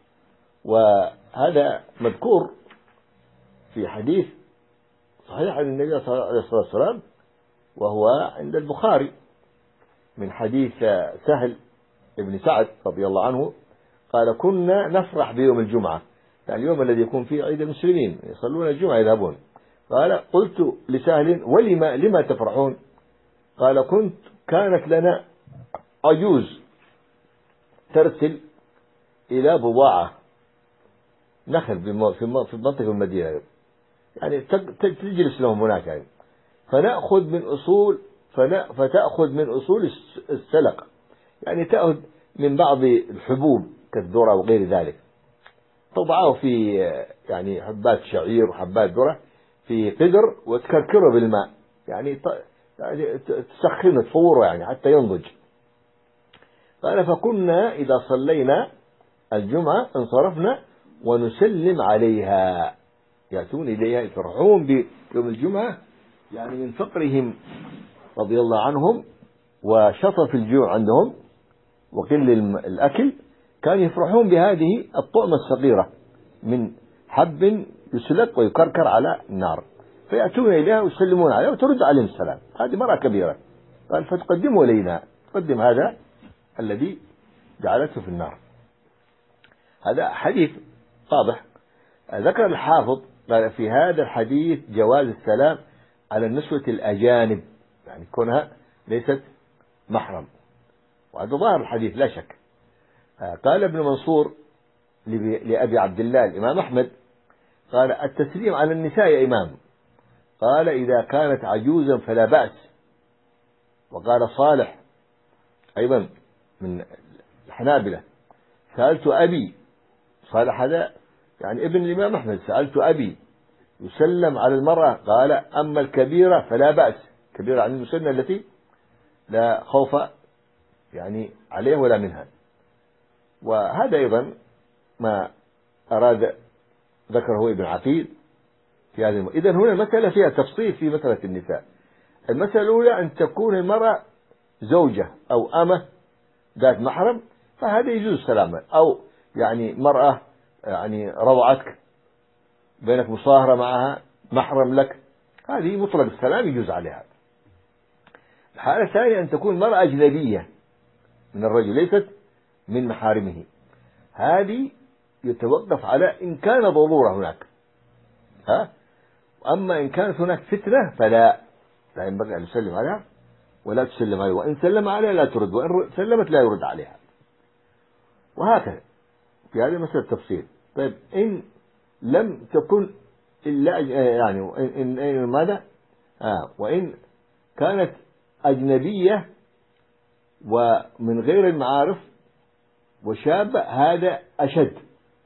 وهذا مذكور في حديث صحيح عن النبي عليه الصلاة والسلام، وهو عند البخاري من حديث سهل ابن سعد رضي الله عنه قال كنا نفرح بيوم الجمعة، يعني اليوم الذي يكون فيه عيد المسلمين يصلون الجمعة يذهبون. قال قلت لسهل ولما لما تفرحون؟ قال كنت كانت لنا عجوز ترسل إلى بضاعة نخل في منطقة المدينة، يعني تجلس لهم هناك، يعني فنأخذ من أصول فتأخذ من أصول السلق، يعني تأخذ من بعض الحبوب كالذرة وغير ذلك، تضعه في يعني حبات شعير وحبات ذرة في قدر وتكركره بالماء، يعني تسخنه تفوره يعني حتى ينضج، قال فكنا إذا صلينا الجمعة انصرفنا ونسلم عليها، يأتون إليها يفرحون بيوم الجمعة، يعني من فقرهم رضي الله عنهم وشطف الجوع عندهم وقل الأكل، كانوا يفرحون بهذه الطعمة الصغيرة من حب يسلق ويكركر على النار، فيأتون إليها ويسلمون عليها وترد عليهم السلام. هذه مرأة كبيرة، قال فتقدموا إلينا، تقدم هذا الذي جعلته في النار. هذا حديث واضح. ذكر الحافظ قال في هذا الحديث جواز السلام على النسوة الأجانب، يعني كونها ليست محرم، وهذا ظاهر الحديث لا شك. قال ابن منصور لأبي عبد الله الإمام أحمد قال التسليم على النساء يا إمام، قال إذا كانت عجوزا فلا بأس. وقال صالح أيضا من الحنابلة سألت أبي، صالح هذا يعني ابن الإمام أحمد، سألت أبي يسلم على المرأة، قال أما الكبيرة فلا بأس، كبيرة عن المسنة التي لا خوف يعني عليه ولا منها. وهذا أيضا ما أراد ذكره ابن عقيل في هذه. إذن هنا المسألة فيها تفصيل في مسألة النساء. المسألة الأولى أن تكون المرأة زوجة أو أمة ذات محرم، فهذا يجوز السلام، أو يعني مرأة يعني روعتك بينك مصاهرة معها محرم لك، هذه مطلق السلام يجوز عليها. الحالة الثانية أن تكون مرأة أجنبية من الرجل ليست من محارمه، هذه يتوقف على إن كان ضرورة هناك، ها؟ أما إن كانت هناك فتنة فلا لا ينبغي أن يسلم عليها ولا تسلم عليها، وإن سلم عليها لا ترد، وإن سلمت لا يرد عليها، وهكذا في هذه مسألة تفصيل. طيب إن لم تكن إلا يعني إن, إن ماذا آه وإن كانت أجنبية ومن غير المعارف وشابة، هذا أشد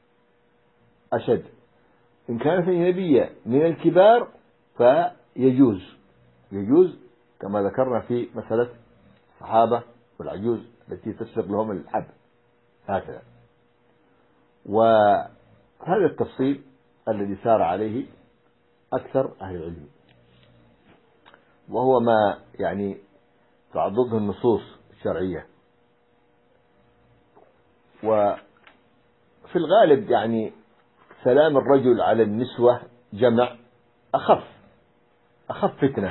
أشد. إن كانت أجنبية من الكبار فيجوز يجوز كما ذكرنا في مسألة الصحابة والعجوز التي تسبق لهم الحب، هكذا. وهذا التفصيل الذي سار عليه أكثر أهل العلم، وهو ما يعني تعضده النصوص الشرعية. وفي الغالب يعني سلام الرجل على النسوة جمع أخف أخف فتنة،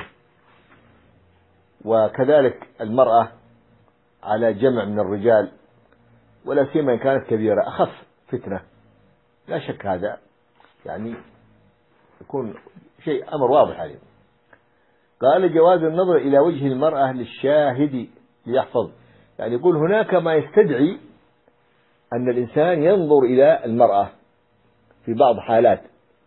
وكذلك المرأة على جمع من الرجال، ولا سيما إن كانت كبيرة أخف فتنة، لا شك هذا يعني يكون شيء أمر واضح عليه. قال جواز النظر إلى وجه المرأة للشاهد ليحفظ، يعني يقول هناك ما يستدعي أن الإنسان ينظر إلى المرأة في بعض حالات،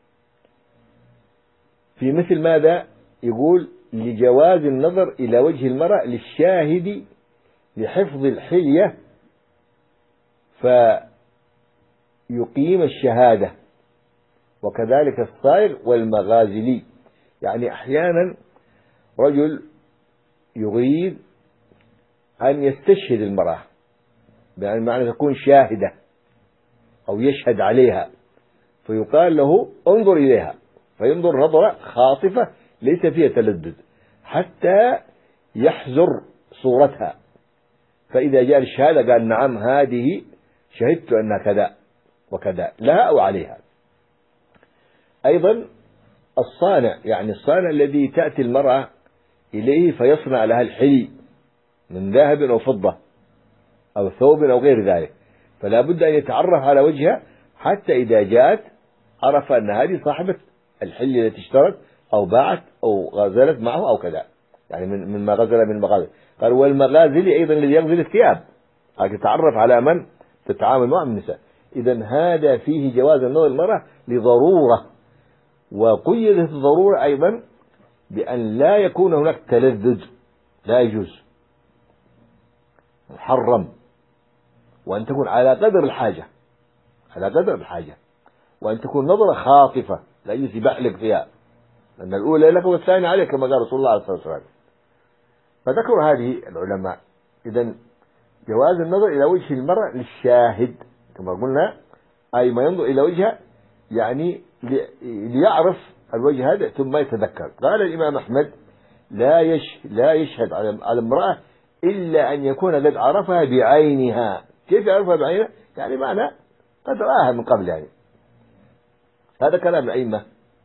في مثل ماذا؟ يقول لجواز النظر إلى وجه المرأة للشاهد لحفظ الحلية فيقيم الشهادة، وكذلك الصائغ والمغازلي. يعني أحيانا رجل يريد أن يستشهد المرأة، يعني معنى تكون شاهدة أو يشهد عليها، فيقال له انظر إليها، فينظر نظرة خاطفة ليس فيها تلذذ حتى يحزر صورتها، فإذا جاء الشهادة قال نعم هذه شهدت أنها كذا وكذا لها أو عليها. أيضا الصانع، يعني الصانع الذي تأتي المرأة إليه فيصنع لها الحلي من ذهب أو فضة أو ثوب أو غير ذلك، فلا بد أن يتعرف على وجهها حتى إذا جاءت عرف أن هذه صاحبة الحلي التي اشترت أو باعت أو غزلت معه أو كذا، يعني من من ما غزل من المغازل. قال والمغازل أيضا الذي يغزل الثياب، تتعرف على من تتعامل معه من النساء. إذن هذا فيه جواز النظر المرأة لضرورة، وقيدت الضرورة أيضا بأن لا يكون هناك تلذذ، لا يجوز، محرم، وأن تكون على قدر الحاجة على قدر الحاجة وأن تكون نظرة خاطفة لا يجوز يبعلق فيها، لأن الأولى لك والثانية عليك كما قال رسول الله عليه الصلاة والسلام. فذكر هذه العلماء. إذن جواز النظر إلى وجه المرأة للشاهد كما قلنا، أي ما ينظر إلى وجهها يعني ليعرف الوجه هذا ثم يتذكر. قال الإمام أحمد لا يش لا يشهد على المرأة إلا أن يكون قد عرفها بعينها. كيف يعرفها بعينها؟ يعني معنى قد رآها من قبل يعني. هذا كلام الأئمة.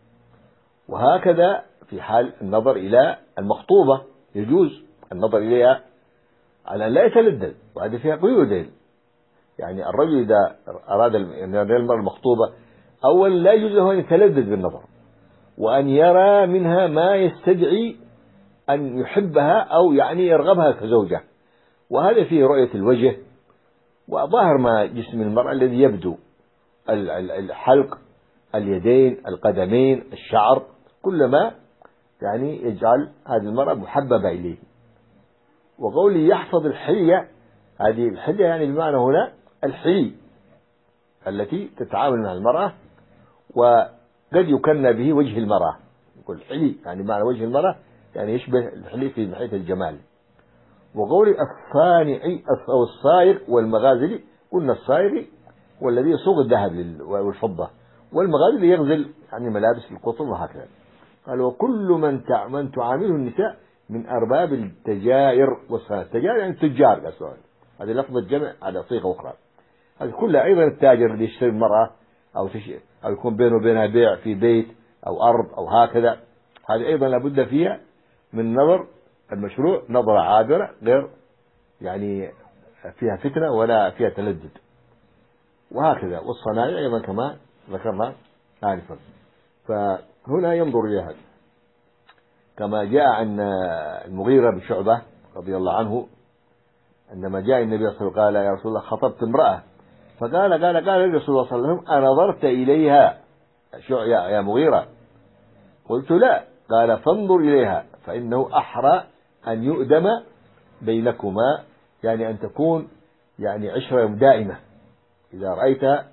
وهكذا في حال النظر إلى المخطوبة يجوز النظر إليها على لا يتلذذ، وهذه فيها قيود. يعني الرجل إذا أراد المرأة المخطوبة أولا لا يجوز له أن يتلذذ بالنظر، وأن يرى منها ما يستدعي أن يحبها أو يعني يرغبها كزوجة، وهذا فيه رؤية الوجه وظاهر ما جسم المرأة الذي يبدو، الحلق، اليدين، القدمين، الشعر، كل ما يعني يجعل هذه المرأة محببة إليه. وقولي يحفظ الحلية، هذه الحلية يعني بمعنى هنا الحلي التي تتعامل مع المرأة، وقد يكنى به وجه المرأة، يقول حلي يعني معنى وجه المرأة يعني يشبه الحلي في ناحية الجمال. وقول الصانعي أو الصائغ والمغازلي، قلنا الصائغ والذي يصوغ الذهب والفضة، والمغازلي يغزل يعني ملابس القطن وهكذا. قال وكل من من تعامله النساء من أرباب التجائر والصناعة. التجائر يعني التجار، هذه لفظة جمع على صيغة أخرى. هذه كلها أيضا التاجر اللي يشتري المرأة أو أو يكون بينه وبينها بيع في بيت أو أرض أو هكذا، هذه أيضا لابد فيها من نظر المشروع، نظرة عابرة غير يعني فيها فتنة ولا فيها تلذذ. وهكذا والصنايع أيضا كما ذكرنا آنفا. فهنا ينظر إليها كما جاء عن المغيرة بن شعبة رضي الله عنه عندما جاء النبي صلى الله عليه وسلم قال يا رسول الله خطبت امرأة، فقال قال قال الرسول صلى الله عليه وسلم أنظرت إليها يا مغيرة؟ قلت لا. قال فانظر إليها فإنه أحرى أن يؤدم بينكما، يعني أن تكون يعني عشرة دائمة. إذا رأيتها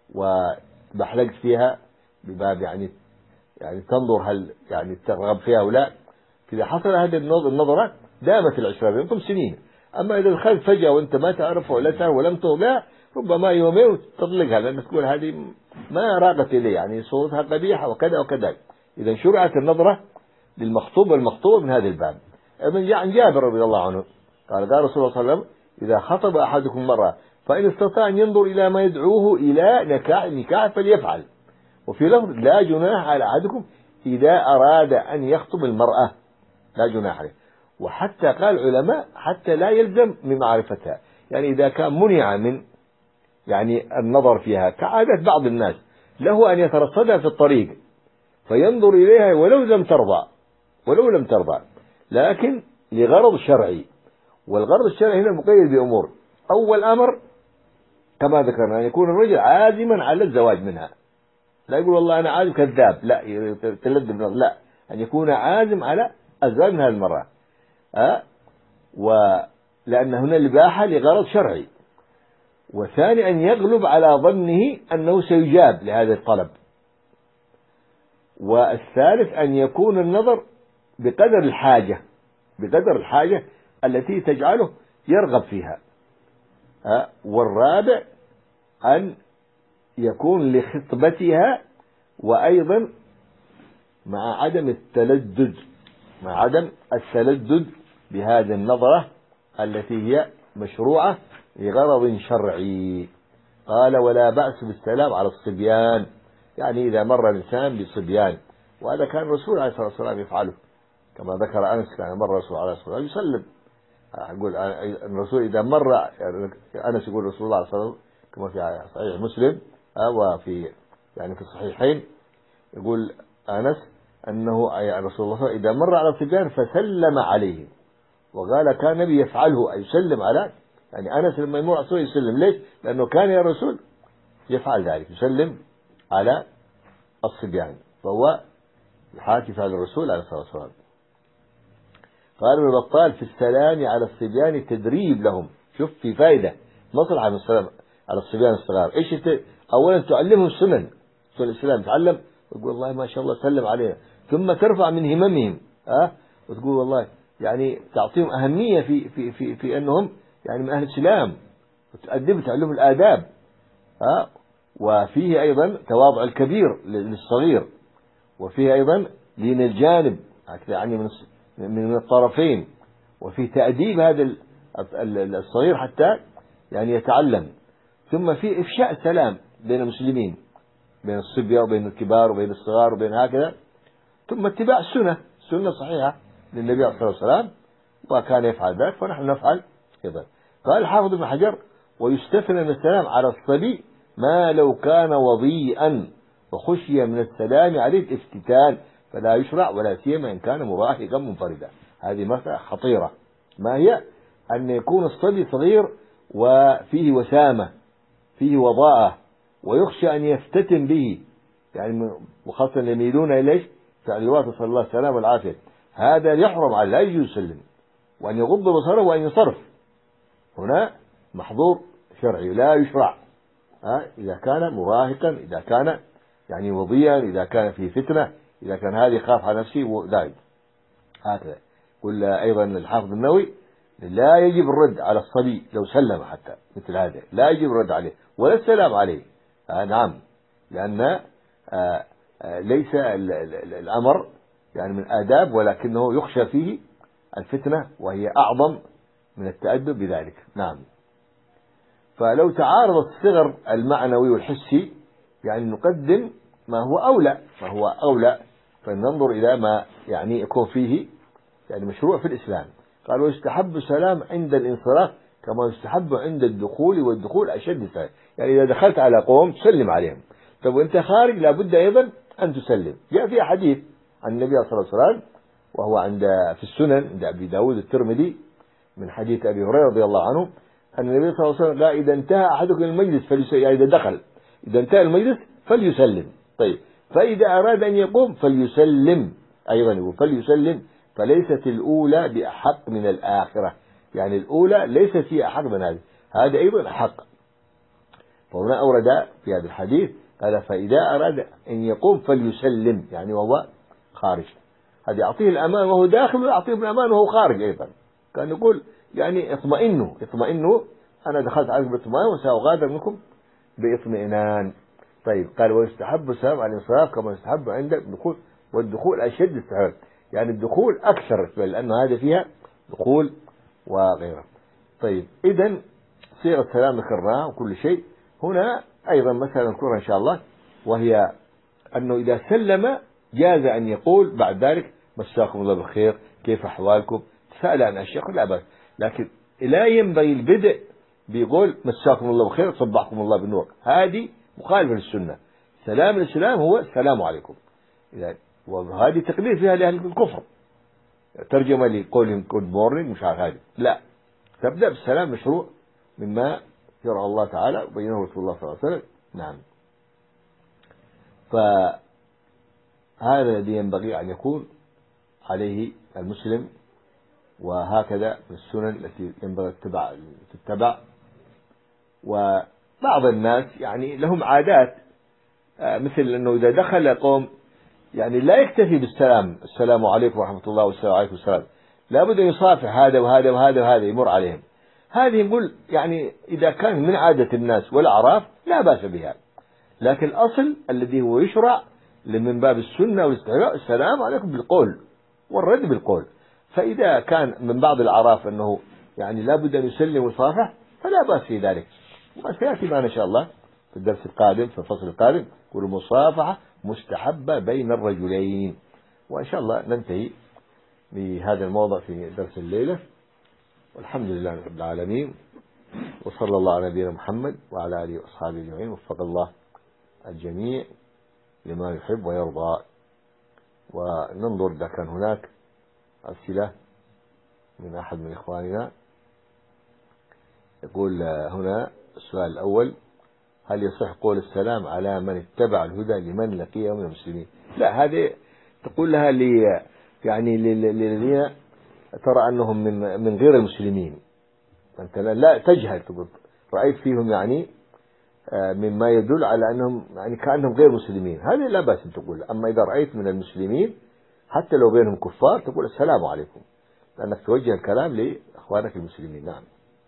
وبحلقت فيها بباب يعني يعني تنظر هل يعني ترغب فيها أو لا، إذا حصل هذه النظرة دامت العشرة بينكم سنين. أما إذا دخلت فجأة وأنت ما تعرف ولا تعرف ولم تغلى ربما يومين وتطلقها، لأن تقول هذه ما راقت إليه يعني صوتها قبيحة وكذا وكذا. إذا شرعت النظرة للمخطوب والمخطوبة من هذا الباب. من عن جابر رضي الله عنه قال قال رسول الله صلى الله عليه وسلم إذا خطب أحدكم مرة فإن استطاع أن ينظر إلى ما يدعوه إلى نكاح نكاح فليفعل. وفي لفظ لا جناح على أحدكم إذا أراد أن يخطب المرأة، لا جناح عليه. وحتى قال العلماء حتى لا يلزم من معرفتها، يعني إذا كان منع من يعني النظر فيها كعادة بعض الناس له أن يترصدها في الطريق فينظر إليها ولو لم ترضى ولو لم ترضى لكن لغرض شرعي. والغرض الشرعي هنا مقيد بأمور. أول أمر كما ذكرنا أن يكون الرجل عازما على الزواج منها، لا يقول والله أنا عازم كذاب، لا تلذذ، لا، أن يكون عازم على الزواج من هذه المرأة، أه؟ ولأن هنا الإباحة لغرض شرعي. وثاني أن يغلب على ظنه أنه سيجاب لهذا الطلب. والثالث أن يكون النظر بقدر الحاجة بقدر الحاجة التي تجعله يرغب فيها. أه؟ والرابع أن يكون لخطبتها وأيضا مع عدم التلذذ مع عدم التلذذ بهذه النظرة التي هي مشروعة لغرض شرعي. قال ولا بأس بالسلام على الصبيان، يعني إذا مر الإنسان بصبيان، وهذا كان الرسول عليه الصلاة والسلام يفعله كما ذكر أنس كان مر الرسول عليه الصلاة والسلام يسلم. يقول الرسول إذا مر أنس يقول رسول الله صلى الله عليه وسلم كما في صحيح مسلم وفي يعني في الصحيحين يقول أنس أنه رسول الله إذا مر على الصبيان فسلم عليه، وقال كان النبي يفعله أي يسلم على، يعني أنس لما يمر على الصبيان يسلم. ليش؟ لأنه كان يا رسول يفعل ذلك، يسلم على الصبيان، فهو يحاكي فعل الرسول عليه الصلاة والسلام. قال ابن بطال في السلام على الصبيان تدريب لهم. شوف في فائدة مصلحة من السلام على الصبيان الصغار. ايش ت... اولا تعلمهم سنن سنن الاسلام، تعلم وتقول والله ما شاء الله سلم علينا، ثم ترفع من هممهم، ها أه؟ وتقول والله يعني تعطيهم أهمية في في في في أنهم يعني من أهل الإسلام، وتؤدب تعلم الآداب. ها وفيه أيضا تواضع الكبير للصغير، وفيه أيضا لين الجانب يعني من من الطرفين، وفيه تأديب هذا الصغير حتى يعني يتعلم. ثم في إفشاء السلام بين المسلمين، بين الصبية وبين الكبار وبين الصغار وبين هكذا. ثم اتباع السنة، سنة صحيحة للنبي عليه الصلاة والسلام، وكان يفعل ذلك فنحن نفعل أيضا. قال الحافظ ابن حجر: ويستثنى من السلام على الصبي ما لو كان وضيئا وخشي من السلام عليه الافتتان فلا يشرع، ولا سيما إن كان مراهقا منفردا. هذه مسألة خطيرة. ما هي؟ أن يكون الصبي صغير وفيه وسامة، فيه وضاءة، ويخشى أن يفتتن به، يعني وخاصة يميلون إليه فعلوات صلى الله عليه وسلم والعافية. هذا يحرم عليه، لا يجوز يسلم، وأن يغض بصره وأن يصرف. هنا محظور شرعي لا يشرع. ها إذا كان مراهقا، إذا كان يعني وضيا، إذا كان في فتنة، إذا كان هذا يخاف على نفسه ودائم. هكذا يقول أيضا الحافظ النووي: لا يجب الرد على الصبي لو سلم، حتى مثل هذا لا يجب الرد عليه ولا السلام عليه. آه نعم، لأن آه آه ليس الأمر يعني من آداب، ولكنه يخشى فيه الفتنة، وهي أعظم من التأدب بذلك. نعم. فلو تعارض الصغر المعنوي والحسي يعني نقدم ما هو أولى، ما هو أولى فننظر إلى ما يعني يكون فيه يعني مشروع في الإسلام. قال: ويستحب السلام عند الانصراف كما يستحب عند الدخول، والدخول أشد سلام. يعني إذا دخلت على قوم تسلم عليهم، طب وأنت خارج لابد أيضا أن تسلم. جاء في حديث عن النبي صلى الله عليه وسلم وهو عند في السنن عند أبي داود الترمذي من حديث أبي هريرة رضي الله عنه أن النبي صلى الله عليه وسلم قال: إذا انتهى أحدكم المجلس فليسلم، يعني إذا دخل إذا انتهى المجلس فليسلم. طيب، فإذا أراد أن يقوم فليسلم أيضا، يقول فليسلم، فليست الأولى بأحق من الآخرة. يعني الأولى ليست فيها أحق من هذه، هذا أيضا أحق. فهنا أورد في هذا الحديث قال: فإذا أراد أن يقوم فليسلم، يعني وهو خارج. هذا يعطيه الأمان وهو داخل، ويعطيه الأمان وهو خارج أيضا. كان يقول يعني اطمئنوا اطمئنوا أنا دخلت عليكم باطمئنان وسأغادر منكم باطمئنان. طيب، قال: ويستحب السلام على الانصراف كما يستحب عند الدخول، والدخول أشد استحباب، يعني الدخول أكثر لأنه هذا فيها دخول وغيره. طيب، إذن صيغة السلام ذكرناها وكل شيء. هنا أيضا مثلا نذكرها إن شاء الله، وهي أنه إذا سلم جاز أن يقول بعد ذلك: مساكم الله بالخير، كيف أحوالكم، سأل عن أشياء لا بأس، لكن لا ينبغي البدء بيقول مساكم الله بالخير صبحكم الله بالنور، هذه مخالفة للسنة. سلام الإسلام هو السلام عليكم، وهذه تقدير فيها لأهل الكفر، ترجمة لقولهم good morning مش عارف هذه، لا، تبدأ بالسلام مشروع مما شرع الله تعالى وبينه رسول الله صلى الله عليه وسلم. نعم. فهذا الذي ينبغي أن يكون عليه المسلم، وهكذا من السنن التي ينبغي تتبع تتبع. وبعض الناس يعني لهم عادات، مثل أنه إذا دخل قوم يعني لا يكتفي بالسلام، السلام عليكم ورحمة الله والسلام عليكم السلام، لابد أن يصافح هذا وهذا وهذا وهذا يمر عليهم. هذه يقول يعني إذا كان من عادة الناس والأعراف لا بأس بها، لكن الأصل الذي هو يشرع من باب السنة والاستحباب السلام عليكم بالقول والرد بالقول. فإذا كان من بعض الأعراف أنه يعني لابد أن يسلم ويصافح فلا بأس في ذلك، وسيأتي معنا إن شاء الله في الدرس القادم في الفصل القادم يقول المصافحة مستحبة بين الرجلين. وإن شاء الله ننتهي بهذا الموضوع في درس الليلة، والحمد لله رب العالمين، وصلى الله على نبينا محمد وعلى آله وأصحابه أجمعين، وفق الله الجميع لما يحب ويرضى. وننظر إذا كان هناك أسئلة من أحد من إخواننا. يقول هنا السؤال الأول: هل يصح قول السلام على من اتبع الهدى لمن لقيه من المسلمين؟ لا، هذه تقول لها لي يعني للذين ترى أنهم من من غير المسلمين، أنت لا تجهل، تقول رأيت فيهم يعني مما يدل على أنهم يعني كأنهم غير مسلمين، هذه لا بأس تقول. أما إذا رأيت من المسلمين حتى لو بينهم كفار تقول السلام عليكم، لأنك توجه الكلام لأخوانك المسلمين. نعم.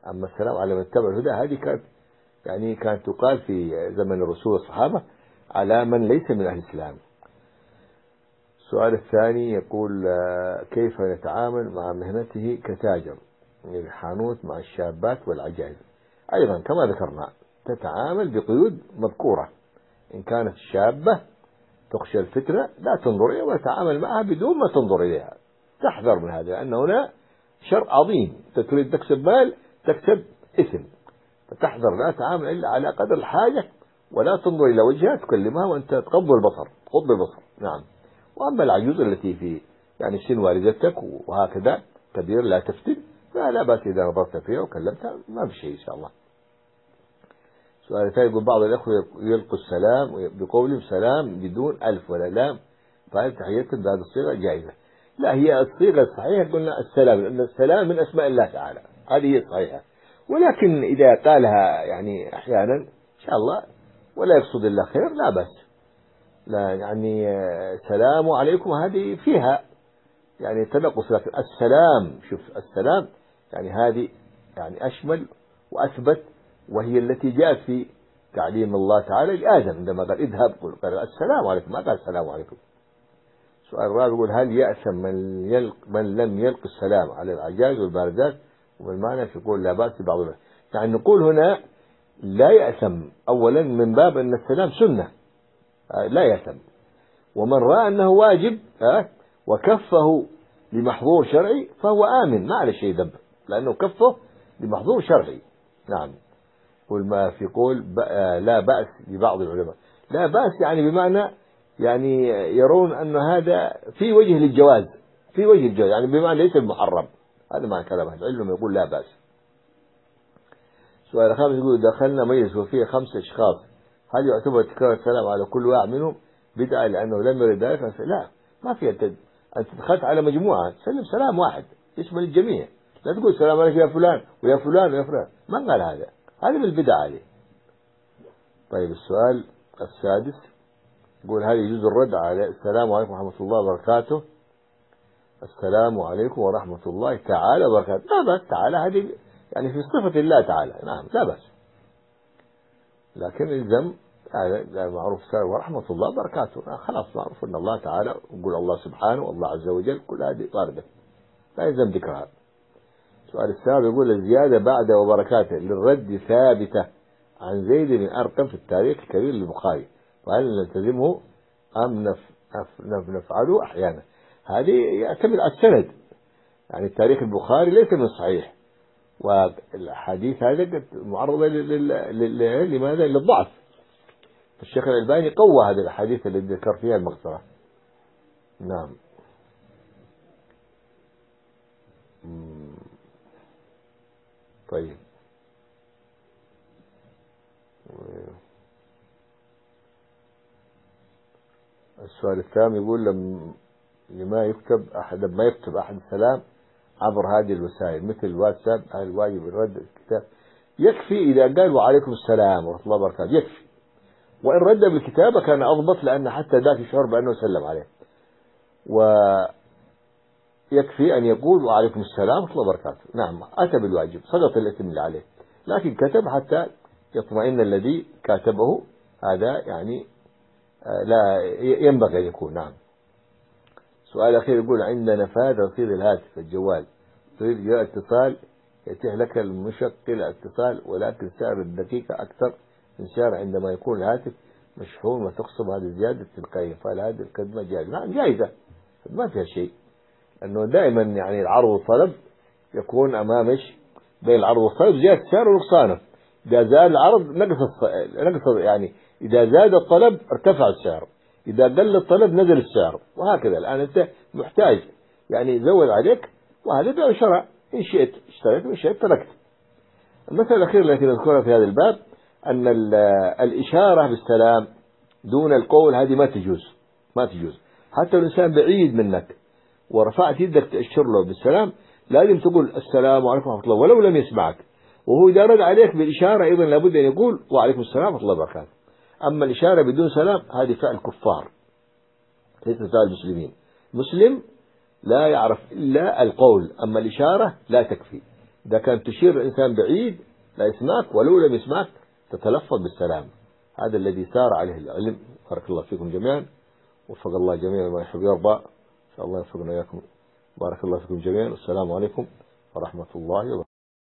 أما السلام على من اتبع الهدى هذه كانت يعني كانت تقال في زمن الرسول والصحابة على من ليس من أهل الإسلام. السؤال الثاني يقول كيف نتعامل مع مهنته كتاجر الحانوت مع الشابات والعجائز؟ أيضا كما ذكرنا تتعامل بقيود مذكورة، إن كانت شابة تخشى الفتنة لا تنظر إليها وتتعامل معها بدون ما تنظر إليها، تحذر من هذا لأن هنا شر عظيم، تريد تكسب مال تكسب إثم، فتحذر لا تعامل إلا على قدر الحاجة ولا تنظر إلى وجهها تكلمها وأنت تغض البصر غض البصر. نعم. وأما العجوز التي في يعني سن والدتك وهكذا كبير لا تفتن فلا بأس إذا نظرت فيها وكلمتها ما في شيء إن شاء الله. سؤال الثاني يقول بعض الأخوة يلقوا السلام بقولهم سلام بدون ألف ولا لام، فهل تحيتهم بهذه الصيغة جائزة؟ لا، هي الصيغة الصحيحة قلنا السلام، لأن السلام من أسماء الله تعالى، هذه هي الصحيحة، ولكن إذا قالها يعني أحيانا إن شاء الله ولا يقصد إلا خير لا بأس. لا يعني سلام عليكم هذه فيها يعني تنقص، لكن السلام شوف السلام يعني هذه يعني أشمل وأثبت، وهي التي جاءت في تعليم الله تعالى لآدم عندما قال اذهب قال السلام عليكم، ما قال السلام عليكم. سؤال الرابع يقول هل يأثم من, يلق من لم يلق السلام على العجائز والباردات؟ وبالمعنى يقول لا بأس بعض الناس، يعني نقول هنا لا يأثم أولا من باب أن السلام سنة لا يأثم، ومن رأى أنه واجب وكفه لمحظور شرعي فهو آمن ما على شيء ذنب لأنه كفه لمحظور شرعي. نعم. قل ما في قول لا بأس لبعض العلماء، لا بأس يعني بمعنى يعني يرون أن هذا في وجه للجواز، في وجه الجواز يعني بمعنى ليس المحرم، هذا معنى كلام أهل العلم يقول لا بأس. سؤال خامس يقول دخلنا مجلس وفيه خمس أشخاص هل يعتبر تكرار السلام على كل واحد منهم بدعة لأنه لم يرد ذلك؟ لا، ما في، أنت أنت دخلت على مجموعة سلم سلام واحد يشمل الجميع، لا تقول السلام عليك يا فلان ويا فلان ويا فلان، ما قال هذا، هذا من البدعة عليه. طيب السؤال السادس يقول هل يجوز الرد على السلام عليكم ورحمة الله وبركاته؟ السلام عليكم ورحمة الله تعالى وبركاته، لا بأس، تعالى هذه يعني في صفة الله تعالى، نعم لا بأس، لكن الزم هذا معروف السلام ورحمة الله وبركاته، خلاص معروف أن الله تعالى يقول الله سبحانه والله عز وجل، كل هذه واردة لا يلزم ذكرها. السؤال السابع يقول الزيادة بعد وبركاته للرد ثابتة عن زيد بن أرقم في التاريخ الكبير للبخاري، وهل نلتزمه أم نف... نف... نفعله أحيانا؟ هذه يعتمد على السند، يعني التاريخ البخاري ليس من الصحيح، والحديث هذا معرضة لل... لل... لماذا؟ للضعف. الشيخ الألباني قوى هذه الحديث اللي ذكر فيها المغفرة. نعم. طيب السؤال الثاني يقول لم لما يكتب أحد لما يكتب أحد السلام عبر هذه الوسائل مثل الواتساب هل الواجب الرد الكتاب؟ يكفي إذا قال وعليكم السلام ورحمة الله وبركاته يكفي، وإن رد بالكتابة كان أضبط لأن حتى ذاك يشعر بأنه سلم عليه، ويكفي أن يقول وعليكم السلام ورحمة الله وبركاته. نعم أتى بالواجب صدق الإثم اللي عليه، لكن كتب حتى يطمئن الذي كاتبه هذا يعني لا ينبغي أن يكون. نعم. سؤال أخير يقول عندنا نفاذ رصيد الهاتف الجوال تريد جاء اتصال يتيح لك المشكل الاتصال ولكن سعر الدقيقة أكثر من سعر عندما يكون الهاتف مشحون وتقسم هذه الزيادة التلقائية، فهل هذه الخدمة جائزة؟ نعم جائزة ما فيها شيء، لأنه دائما يعني العرض والطلب يكون أمامش بين العرض والطلب زيادة السعر ونقصانه، إذا زاد العرض نقص نقص يعني إذا زاد الطلب ارتفع السعر، إذا قل الطلب نزل السعر، وهكذا. الآن أنت محتاج يعني زود عليك، وهذا بيع وشراء، إن شئت اشتريت وإن شئت تركت. المسألة الأخيرة التي نذكرها في هذا الباب أن الإشارة بالسلام دون القول هذه ما تجوز ما تجوز حتى الإنسان بعيد منك ورفعت يدك تأشر له بالسلام لازم تقول السلام عليكم ورحمة الله ولو لم يسمعك، وهو إذا رد عليك بالإشارة أيضا لابد أن يقول وعليكم السلام ورحمة الله وبركاته. أما الإشارة بدون سلام هذه فعل كفار ليس فعل المسلمين، مسلم لا يعرف إلا القول، أما الإشارة لا تكفي، إذا كانت تشير الإنسان بعيد لا يسمعك، ولو لم يسمعك تتلفظ بالسلام. هذا الذي سار عليه العلم. بارك الله فيكم جميعا، وفق الله جميعا ما يحب ويرضى. إن شاء الله يوفقنا إياكم. بارك الله فيكم جميعا، والسلام عليكم ورحمة الله وبركاته.